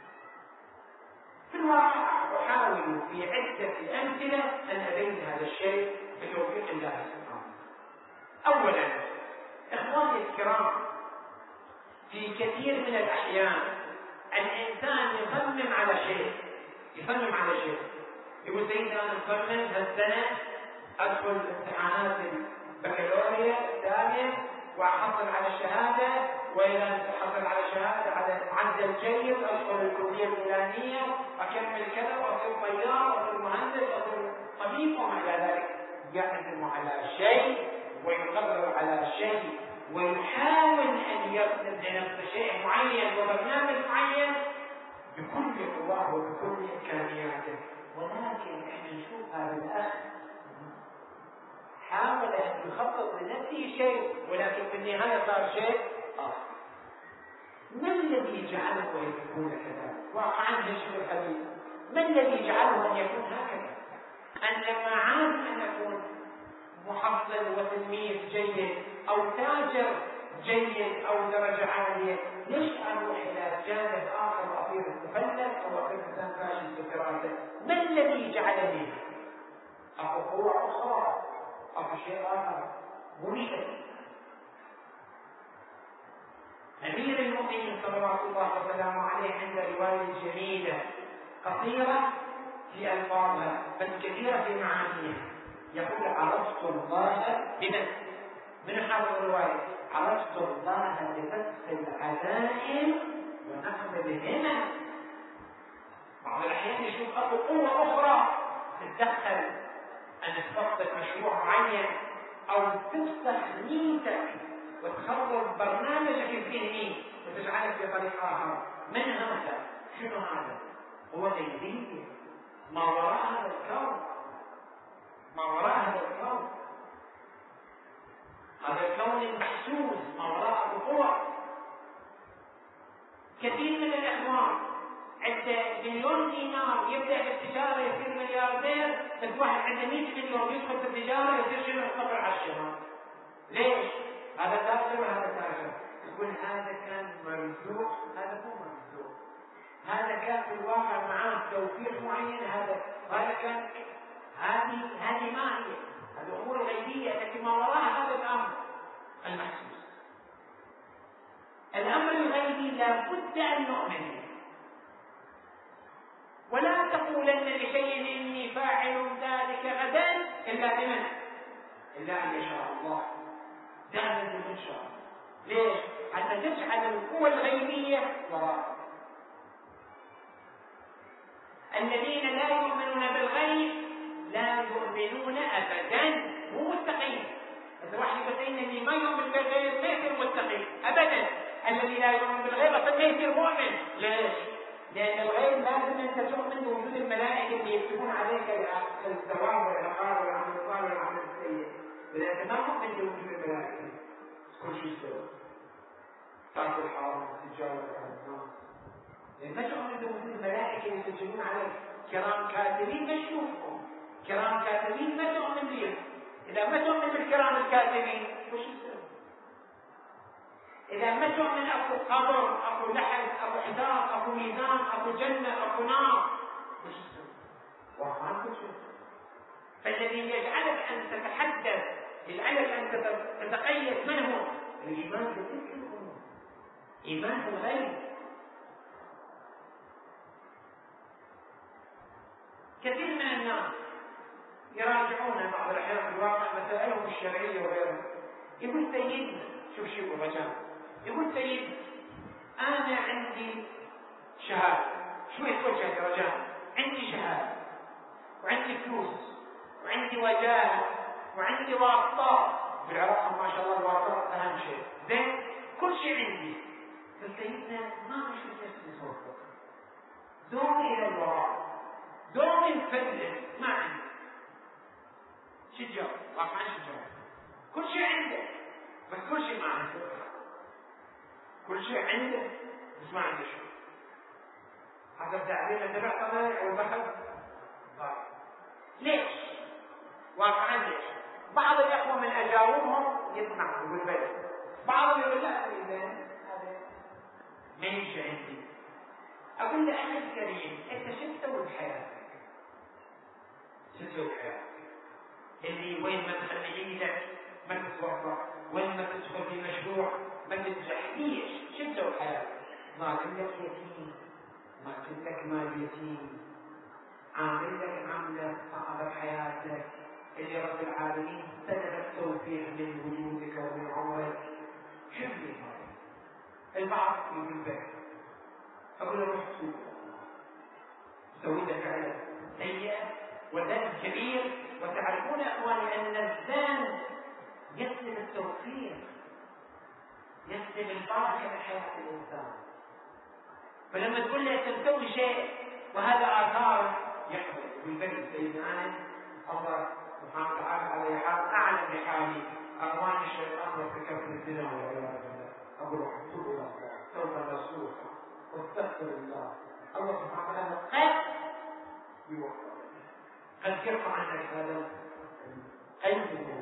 في الواقع أحاول في عدة أمثلة أن أبين هذا الشيء بتوفيق الله سبحانه. أولا إخواني الكرام، في كثير من الأحيان الإنسان يصمم على شيء، يصمم على شيء يقول سيدنا أنا مصمم هالسنة أدخل امتحانات البكالوريا الثانية وأحصل على الشهادة، وإذا أحصل على شهادة على معدل جيد أدخل الكلية الفلانية، أكمل كذا وأصير طيار وأصير مهندس وأصير طبيب وما إلى ذلك. يعزم على شيء ويقرر على شيء ويحاول أن يصل لنفس شيء معين وبرنامج معين بكل قواه وبكل إمكانياته. ولكن احنا نشوف هذا الأخ حاول أن يخطط لنفسه شيء ولكن في النهاية صار شيء آخر. ما الذي جعله يكون كذلك؟ واقعا نشوف الحديث، ما الذي جعله أن يكون هكذا؟ أن لما عاد أن يكون محصل وتلميذ جيد أو تاجر جيد أو درجة عالية، ليش أروح إلى جانب آخر وأصير مفلس أو أصير إنسان فاشل في الدراسة؟ ما الذي جعلني؟ أو قوة أخرى أو شيء آخر مريد. أمير المؤمنين صلوات الله وسلامه عليه عند رواية جميلة قصيرة في ألفاظها بس كثيرة في معانيها، يقول عرفت الله بنفس من حافظ الرواية، عرفت الله بفتح العزائم ونقض الهمم. بعض الأحيان يشوف أكو قوة أخرى تتدخل أن تخطط مشروع معين أو تفسخ نيتك وتخرب برنامجك الذهني وتجعلك في طريق آخر. من هذا؟ شنو هذا؟ قوة غيبية ما وراء هذا الكون، ما وراء هذا الكون، هذا الكون المحسوس ما وراء القوة. كثير من الإخوان عنده مليون دينار يبدأ بالتجارة يصير ملياردير، بس واحد عنده مئة مليون يدخل في التجارة يصير شنو؟ يصبر على الشمال. ليش؟ هذا تاجر وهذا تاجر. يقول هذا كان مرزوق، هذا مو مرزوق. هذا كان في الواقع معاه توفيق معين، هذا هذا كان هذه هذه ما هي؟ هذه أمور غيبية التي ما وراء هذا الأمر المحسوس. الأمر الغيبي لا بد أن نؤمن به. ولا تقولن لشيء إني فاعل ذلك غدا إلا بمن؟ إلا أن يشاء الله. دائما إن شاء الله. ليش؟ حتى تجعل القوى الغيبية وراء. الذين لا يؤمنون بالغيب لا يؤمنون أبدا، مو مستقيم. إذا واحد يقول إنني ما يؤمن بالغيب ما يصير مستقيم أبدا. الذي لا يؤمن بالغيب أصلا ما يصير مؤمن. ليش؟ لأن الغيب لازم أنت تؤمن بوجود الملائكة اللي يكتبون عليك الثواب والعقاب والعمل الصالح والعمل السيء. إذا أنت ما تؤمن بوجود الملائكة كل شيء سوى. تأكل الحرام وتتجاوز عن الناس. لأن ما تؤمن بوجود الملائكة اللي يسجلون عليك كرام كاتبين ما تشوفهم. كرام كاتبين ما تؤمن بهم. إذا ما تؤمن بالكرام الكاتبين وش يسوي؟ إذا ما تؤمن أكو قبر، أكو لحد، أكو حساب، أكو ميزان، أكو جنة، أكو نار، وش يسوي؟ وما تشوف. فالذي يجعلك أن تتحدث، يجعلك أن تتقيد من هو؟ الإيمان بتلك الأمور، إيمان الغيب. كثير من الناس يراجعون بعض الأحيان في الواقع مسائلهم الشرعية وغيرها. يقول سيدنا، شوف شوف الرجال، يقول سيدنا أنا عندي شهادة، شو يتوجه يا رجال؟ عندي شهادة وعندي فلوس وعندي وجاهة وعندي واسطات. في العراق ما شاء الله الواسطات أهم شيء، زين كل شيء عندي. فسيدنا ما نشوف نفسي صوتك، دوم إلى الوراء، دوم نفلس ما عندي. شو الجواب؟ واقعا شو الجواب؟ كل شيء عنده بس كل شيء ما عنده. كل شيء عنده بس ما عنده شيء. حسب تعبير تبع طبيعي والبحر ضايع. ليش؟ واقعا ليش؟ بعض الأخوة من أجاوبهم يسمع يقول بلى، بعضهم يقول لا إذا هذا ما يمشي عندي. أقول له أخي الكريم أنت شو تسوي بحياتك؟ شو تسوي بحياتك؟ اللي وين ما تخلي ايدك ما تتوفق، وين ما تدخل في مشروع ما تنجح. ليش؟ شو تسوي بحياتك؟ ما عندك يتيم، ما عندك مال يتيم، عامل لك عملة صعبة بحياتك اللي رب العالمين سلب التوفيق من وجودك ومن عمرك. شو اللي هذا؟ البعض يقول بك أقول له روح سوق، سويت فعلا سيئة وذنب كبير. وتعرفون يا أخواني أن الذنب يسلب التوفيق، يسلب البركة من حياة الإنسان. فلما تقول له أنت تسوي شيء وهذا آثار يحدث بالبدء سيدنا أنا الله سبحانه وتعالى على حال أعلم بحالي أغواني الشيطان وارتكبت الزنا والعياذ بالله. أقول أتوب إلى الله توبة نصوحة واستغفر الله. الله سبحانه وتعالى قد يوفق، قد يرفع عنك هذا القلب.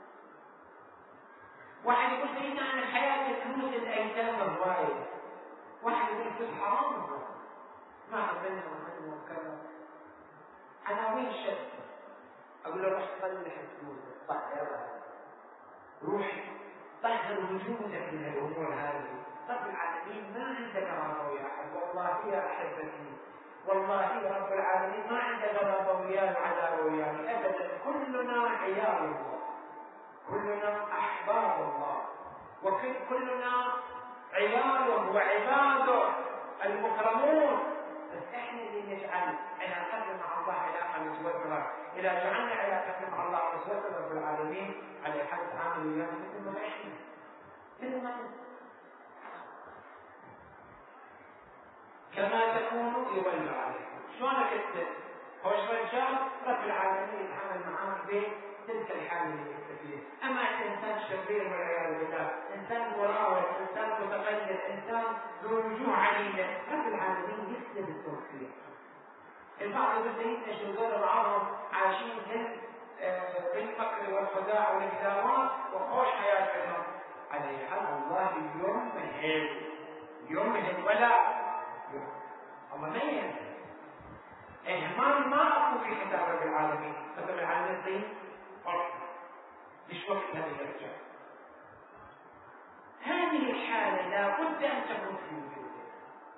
واحد يقول سيدنا عن الحياة فلوس الأيتام هواية، واحد يقول فلوس حرام ما عملنا وعملنا وكذا عناوين شتى. أقول له روح صلح فلوسك، طهرها، روح طهر وجودك من الأمور هذه. رب العالمين ما عنده غرابة ويا أحد، والله يا أحبتي والله رب العالمين ما عنده غرابة وياه وعذاب وياه أبدا. كلنا عيال الله، كلنا أحباب الله، وكلنا عياله وعباده المكرمون. بس احنا اللي نجعل علاقتنا مع الله علاقه متوتره. اذا جعلنا علاقتنا مع الله متوتره رب العالمين على حد عامل ويانا مثل ما احنا مثل ما كما تكونوا يولى عليكم. شلونك انت؟ هو رجال رب العالمين يتعامل معاك بتلك الحاله اللي انت فيها، اما انت انسان شرير والعياذ بالله، انسان مراوغ، انسان متقلب، انسان ذو وجوه عديده، رب العالمين يسلم التوفيق. البعض يقول سيدنا شو غير بعضهم عايشين هن بالفقر والخداع والابتلاءات وخوش حياتهم، على حال الله يمهل يمهل ولا يمهل. الله ما يمهل. إهمال ما أكو في كتاب رب العالمين، رب العالمين زين فرق مش وقت هذا يرجع. هذه الحالة لا بد أن تكون في وجودها،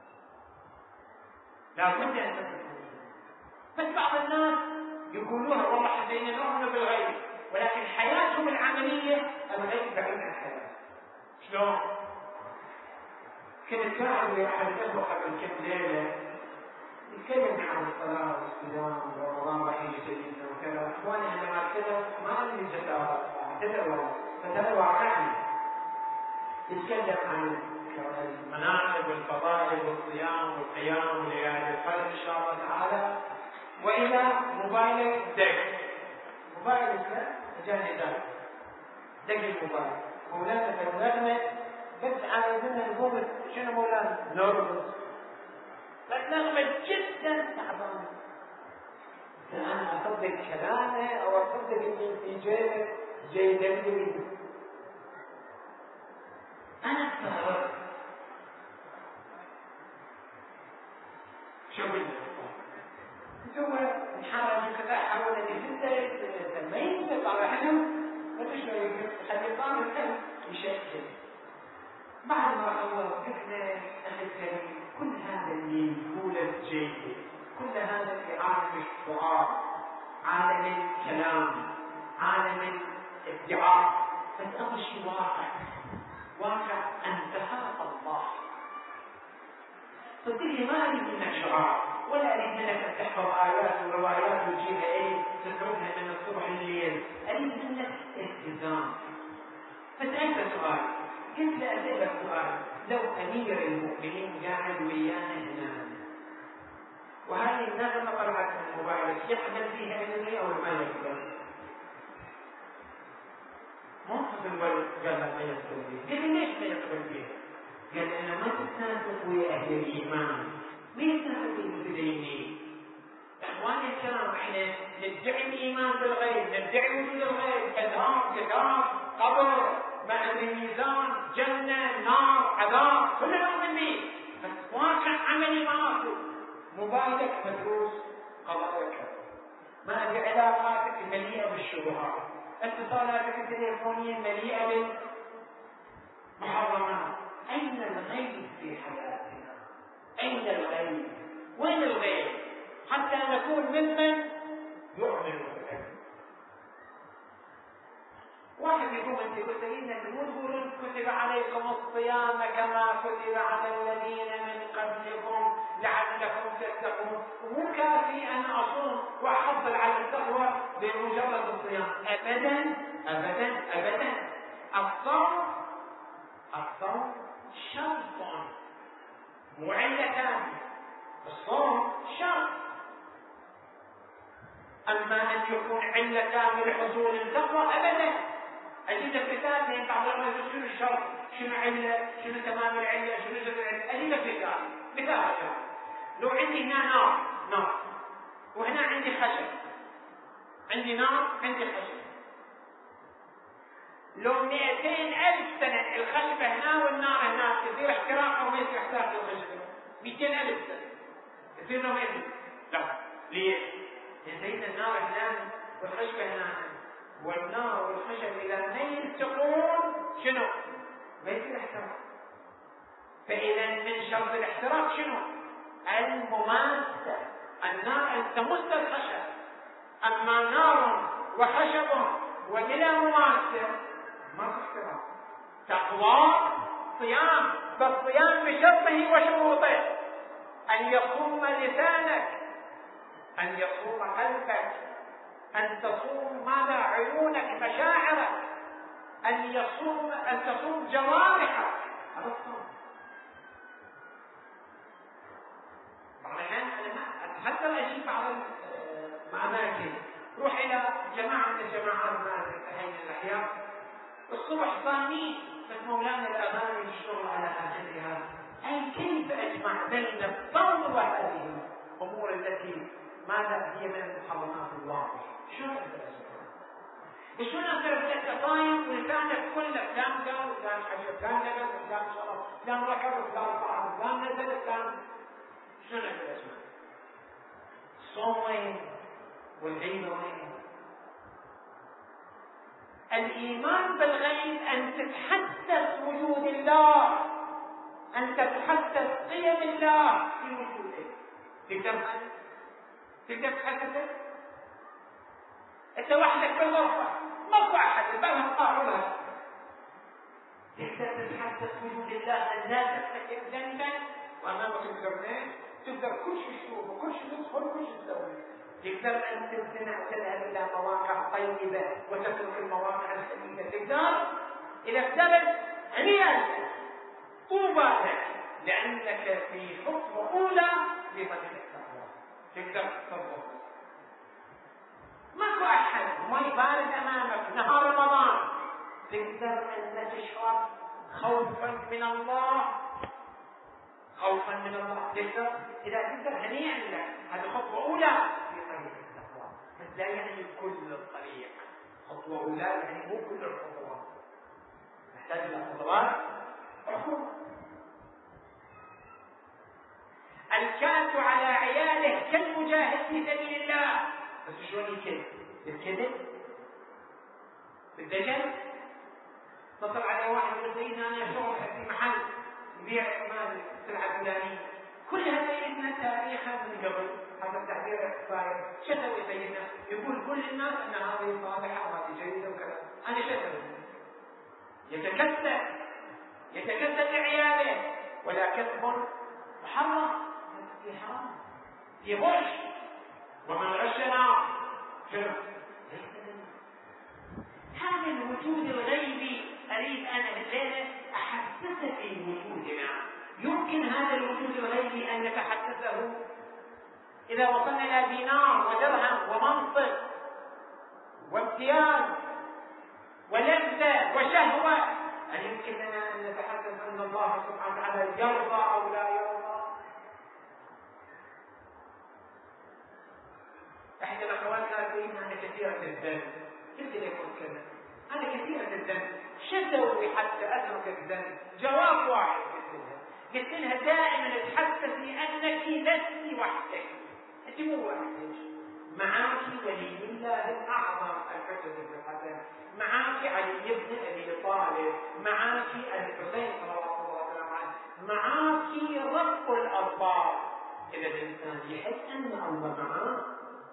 لا بد أن تكون في وجودها. بس بعض الناس يقولوها والله حبينا نؤمن بالغيب، ولكن حياتهم العملية الغيب بعيد عن الحياة. شلون؟ كنت واحد يروح يطبخ قبل كم ليلة يتكلم عن الصلاة والصيام ورمضان راح يجي سيدنا وكذا، اخواني انا ما كذا ما لي جدارات تدور فتدور واقعي. يتكلم عن المناقب والفضائل والصيام والقيام وليالي القدر ان شاء الله تعالى، والى موبايلك دق موبايلك جاني دق دق الموبايل مولانا فلولانا بس عايزين نقوم شنو مولانا؟ نرقص. لكن نغمة جدا تعبان. أنا أصدق كلامه أو أصدق إني في جيبه جاي دليل. أنا استغربت. شو بدنا؟ سوى نحاول كذا حاول إني ستة ما ينفع إحنا ما تشوي خلي طعم الكلام يشكل. بعد ما الله قلنا أخي الكريم كل هذا اللي يقوله جيد، كل هذا في عالم الشعار، عالم الكلام، عالم الادعاء، بس أول شيء واقع، واقع أن تخاف الله. فقل ما أريد منك شعار، ولا أريد منك أن تحفظ آيات وروايات وتجيبها إيه تتركها من الصبح لليل، أريد منك التزام. فسألت سؤال، قلت لأسألك سؤال، لو أمير المؤمنين قاعد ويانا هنا وهذه النغمة طلعت من موبايلك يقبل فيها إذني أو ما يقبل؟ ما قبل قال ما يقبل فيها. قال ليش ما يقبل فيها؟ قال أنا ما تتناسق ويا أهل الإيمان، ما يتناسق المتدينين. إخواني الكرام احنا ندعي الإيمان بالغيب، ندعي وجود الغيب، كذاب كذاب قبر ما أدري ميزان جنة نار عذاب كلنا نؤمن به، بس واقع عملي ماكو. موبايلك مدروس قضاياك، ما أدري علاقاتك مليئة بالشبهات، اتصالاتك التليفونية مليئة بالمحرمات. أين الغيب في حياتنا؟ أين الغيب؟ وين الغيب؟ حتى نكون ممن يؤمن بالغيب. واحد يقول انت يقول سيدنا مو تقولون كتب عليكم الصيام كما كتب على الذين من قبلكم لعلكم تتقون، مو كافي ان اصوم واحصل على التقوى بمجرد الصيام. ابدا ابدا ابدا. الصوم الصوم شرط مو علة، الصوم شرط. اما ان يكون علة لحصول التقوى ابدا. أجيب لك مثال من بعض الناس شنو الشرط؟ شنو علة؟ شنو تمام العلة؟ شنو جزء العلة؟ أجيب لك مثال، مثال عشان لو عندي هنا نار نار وهنا عندي خشب، عندي نار عندي خشب، لو مئتين ألف سنة الخشب هنا والنار هنا يصير احتراق أو ما يصير احتراق للخشب؟ مئتين ألف سنة يصير لهم إذن؟ لا. ليه؟ لأن سيدنا النار هنا والخشب هنا، والنار والخشب إذا ما يلتقون شنو؟ ما يصير احتراق. فإذا من شرط الاحتراق شنو؟ المماسة. النار أن تمس الخشب، أما نار وخشب وبلا مماسة ما في احتراق. تقوى صيام، فالصيام بشرطه وشروطه أن يصوم لسانك، أن يصوم قلبك، أن تصوم ماذا؟ عيونك مشاعرك، أن يصوم أن تصوم جوارحك. هذا الصوم. بعض الأحيان أنا حتى أقدر أجيب بعض الأماكن، روح إلى جماعة من الجماعات مالك حين الأحياء الصبح صامين، بس مولانا الأغاني الشغل على آخرها. أي كيف أجمع بين الصوم وهذه الأمور التي ماذا هي من المحرمات الواضحة؟ شلون أقدر أجمع؟ شلون أقدر أبدأ صايم ولسانك كله فلان قال فلان حشر فلان نقل فلان شرب فلان ركض فلان صعد فلان نزل فلان، شلون أقدر أجمع؟ الصوم وين؟ والعيد وين؟ الإيمان بالغيب أن تتحسس وجود الله، أن تتحسس قيم الله في وجوده. تقدر تقدر تحسسه؟ أنت وحدك في الغرفة ماكو أحد الباب قاعدة، تقدر تتحسس وجود الله أن لا تفتكر ذنبا وأمامك الجبنين، تقدر كل شيء تشوفه وكل شيء تدخل وكل شيء تسوي. تقدر أن تمتنع تذهب إلى مواقع طيبة وتترك المواقع الخبيثة. تقدر إذا اختلت عميان طوبى لك لأنك في خطوة أولى لمدينة التقوى. تقدر تصبر، ماكو أحد مي بارد أمامك نهار رمضان، تقدر أن تشرب خوفا من الله، خوفا من الله. تقدر إذا تقدر هنيئا لك، هذه خطوة أولى في طريق التقوى، بس لا يعني كل الطريق. خطوة أولى يعني مو كل الخطوات، نحتاج إلى خطوات أخرى. الكاس على عياله كالمجاهد في سبيل الله، بس شلون يكذب؟ بالكذب؟ بالدجل؟ اتصل على واحد يقول سيدنا أنا شغل في محل يبيع مال سلعة فلانية، كل هذا يبنى تاريخا من قبل، هذا التعبير اكسباير. شو سوي سيدنا؟ يقول كل الناس أن هذه صالحة وهذه جيدة وكذا. أنا شو أسوي؟ يتكسب يتكسب لعياله، ولا كسب محرم في حرام في غش، ومن غشنا جرم. هذا الوجود الغيبي أريد أنا الليلة أحسسه في وجودنا. يمكن هذا الوجود الغيبي أن نتحسسه إذا وصلنا إلى دينار ودرهم ومنصب وامتياز ولذة وشهوة، هل يمكن لنا أن نتحسس أن الله سبحانه وتعالى يرضى أو لا يرضى؟ إحدى الأخوات قالت لي أنا كثيرة الذنب. قلت لي يقول كذا، أنا كثيرة الذنب، شو أسوي حتى أترك الذنب؟ جواب واحد قلت لها، قلت لها دائما تحسسي أنك لست وحدك، أنت مو وحدك، معاك ولي الله الأعظم الحسن بن الحسن، معاك علي بن أبي طالب، معاك الحسين صلى الله عليه وسلم، معاك رب الأرباب. إذا الإنسان يحس أن الله معاه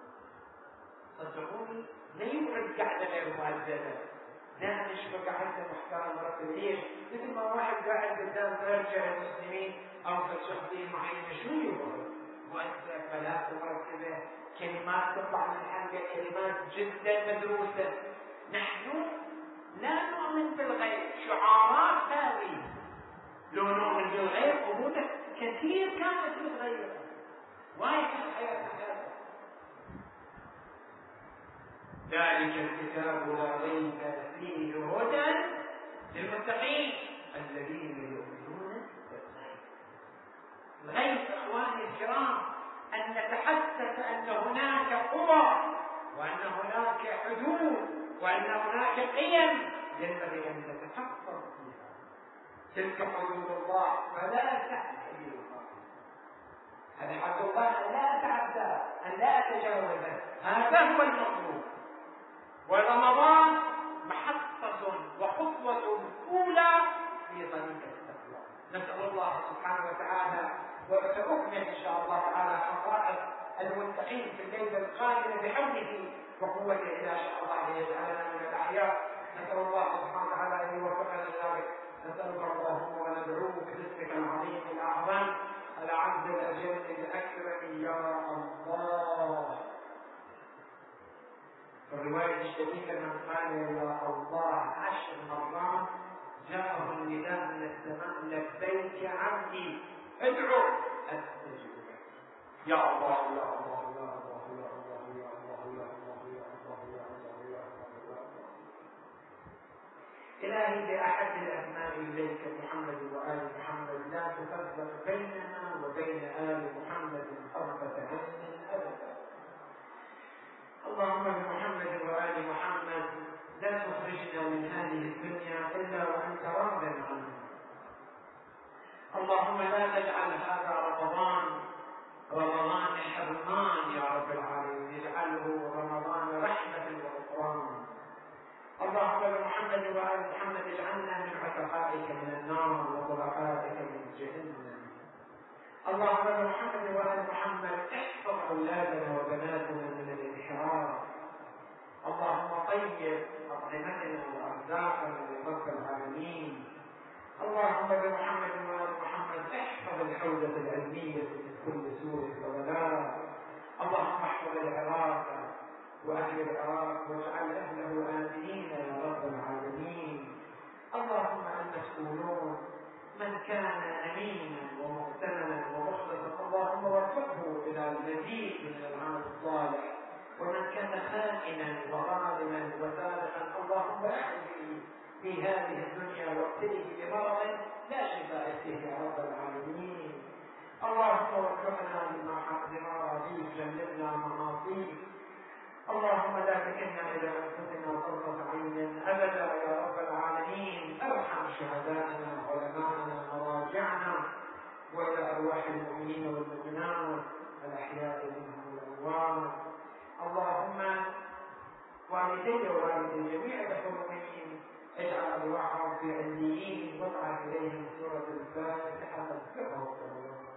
صدقوني لا يقعد قاعدة غير مهذبة، لا نشبك قاعدة محترم رب. ليش؟ مثل ما واحد قاعد قدام مرجع المسلمين أو في شخصية معينة شو يقول؟ مؤثر فلات مرتبة، كلمات تطلع من حلقة، كلمات جدا مدروسة. نحن لا نؤمن بالغيب، شعارات هذه. لو نؤمن بالغيب أمور كثير كانت بالغيب، وايد في حياتنا هذا. ذلك الكتاب لا ريب فيه هدى للمتقين الذين يؤمنون بالغيب. الغيب اخواني الكرام ان نتحسس ان هناك قوى، وان هناك حدود، وان هناك قيم ينبغي ان نتحفظ فيها. تلك حدود الله فلا تعتدوها، هذا حد الله ان لا اتعدى، ان لا اتجاوزه، هذا هو المطلوب. ورمضان محطة وخطوة أولى في طريق التقوى. نسأل الله سبحانه وتعالى وسأكمل إن شاء الله تعالى حقائق المتقين في الليلة القادمة بحوله وقوته إلى شاء الله ليجعلنا من الأحياء. نسأل الله سبحانه وتعالى أن يوفقنا لذلك. نسألك اللهم وندعوك باسمك العظيم الأعظم الأعز الأجل الأكرم يا الله. في الرواية الشريفة من قال يا الله عشر مرات جاءه النداء من السماء لبيك عبدي ادعو استجب لك. يا الله يا الله إلهي بأحد الأسماء إليك محمد وآل محمد لا تفرق بيننا وبين آل محمد طرفة عين أبدا. اللهم بمحمد وآل محمد لا تخرجنا من هذه الدنيا إلا وأنت راض عنه. اللهم لا تجعل هذا رمضان رمضان حرمان يا رب العالمين، اجعله رمضان رحمة وغفران. اللهم بمحمد وآل محمد اجعلنا من عتقائك من النار وطلقائك من جهنم. اللهم بمحمد وآل محمد احفظ أولادنا وبناتنا من الانحراف. اللهم طيب أطعمتنا وأرزاقنا لرب العالمين. اللهم بمحمد وآل محمد احفظ الحوزة العلمية من كل سوء وبلاء. اللهم احفظ العراق وأهل العراق واجعل أهله آمنين يا رب العالمين. اللهم المسؤولون من كان أمينا ومؤتمنا ومخلصا اللهم وفقه إلى المزيد من العمل الصالح، ومن كان خائنا وظالما وسارقا اللهم احفظه في هذه الدنيا وابتليه بمرض لا شفاء فيه يا رب العالمين. اللهم وفقنا لما راضيك جنبنا معاصيك. اللهم لا تكلنا إلى أنفسنا طرفة عين أبدا يا رب العالمين. ارحم شهداءنا وعلماءنا وراجعنا وإلى أرواح المؤمنين والمؤمنات الأحياء منهم والأموات. اللهم والدي ووالدي جميع المسلمين اجعل أرواحهم في عليين وابعث إليهم سورة الفاتحة تذكرهم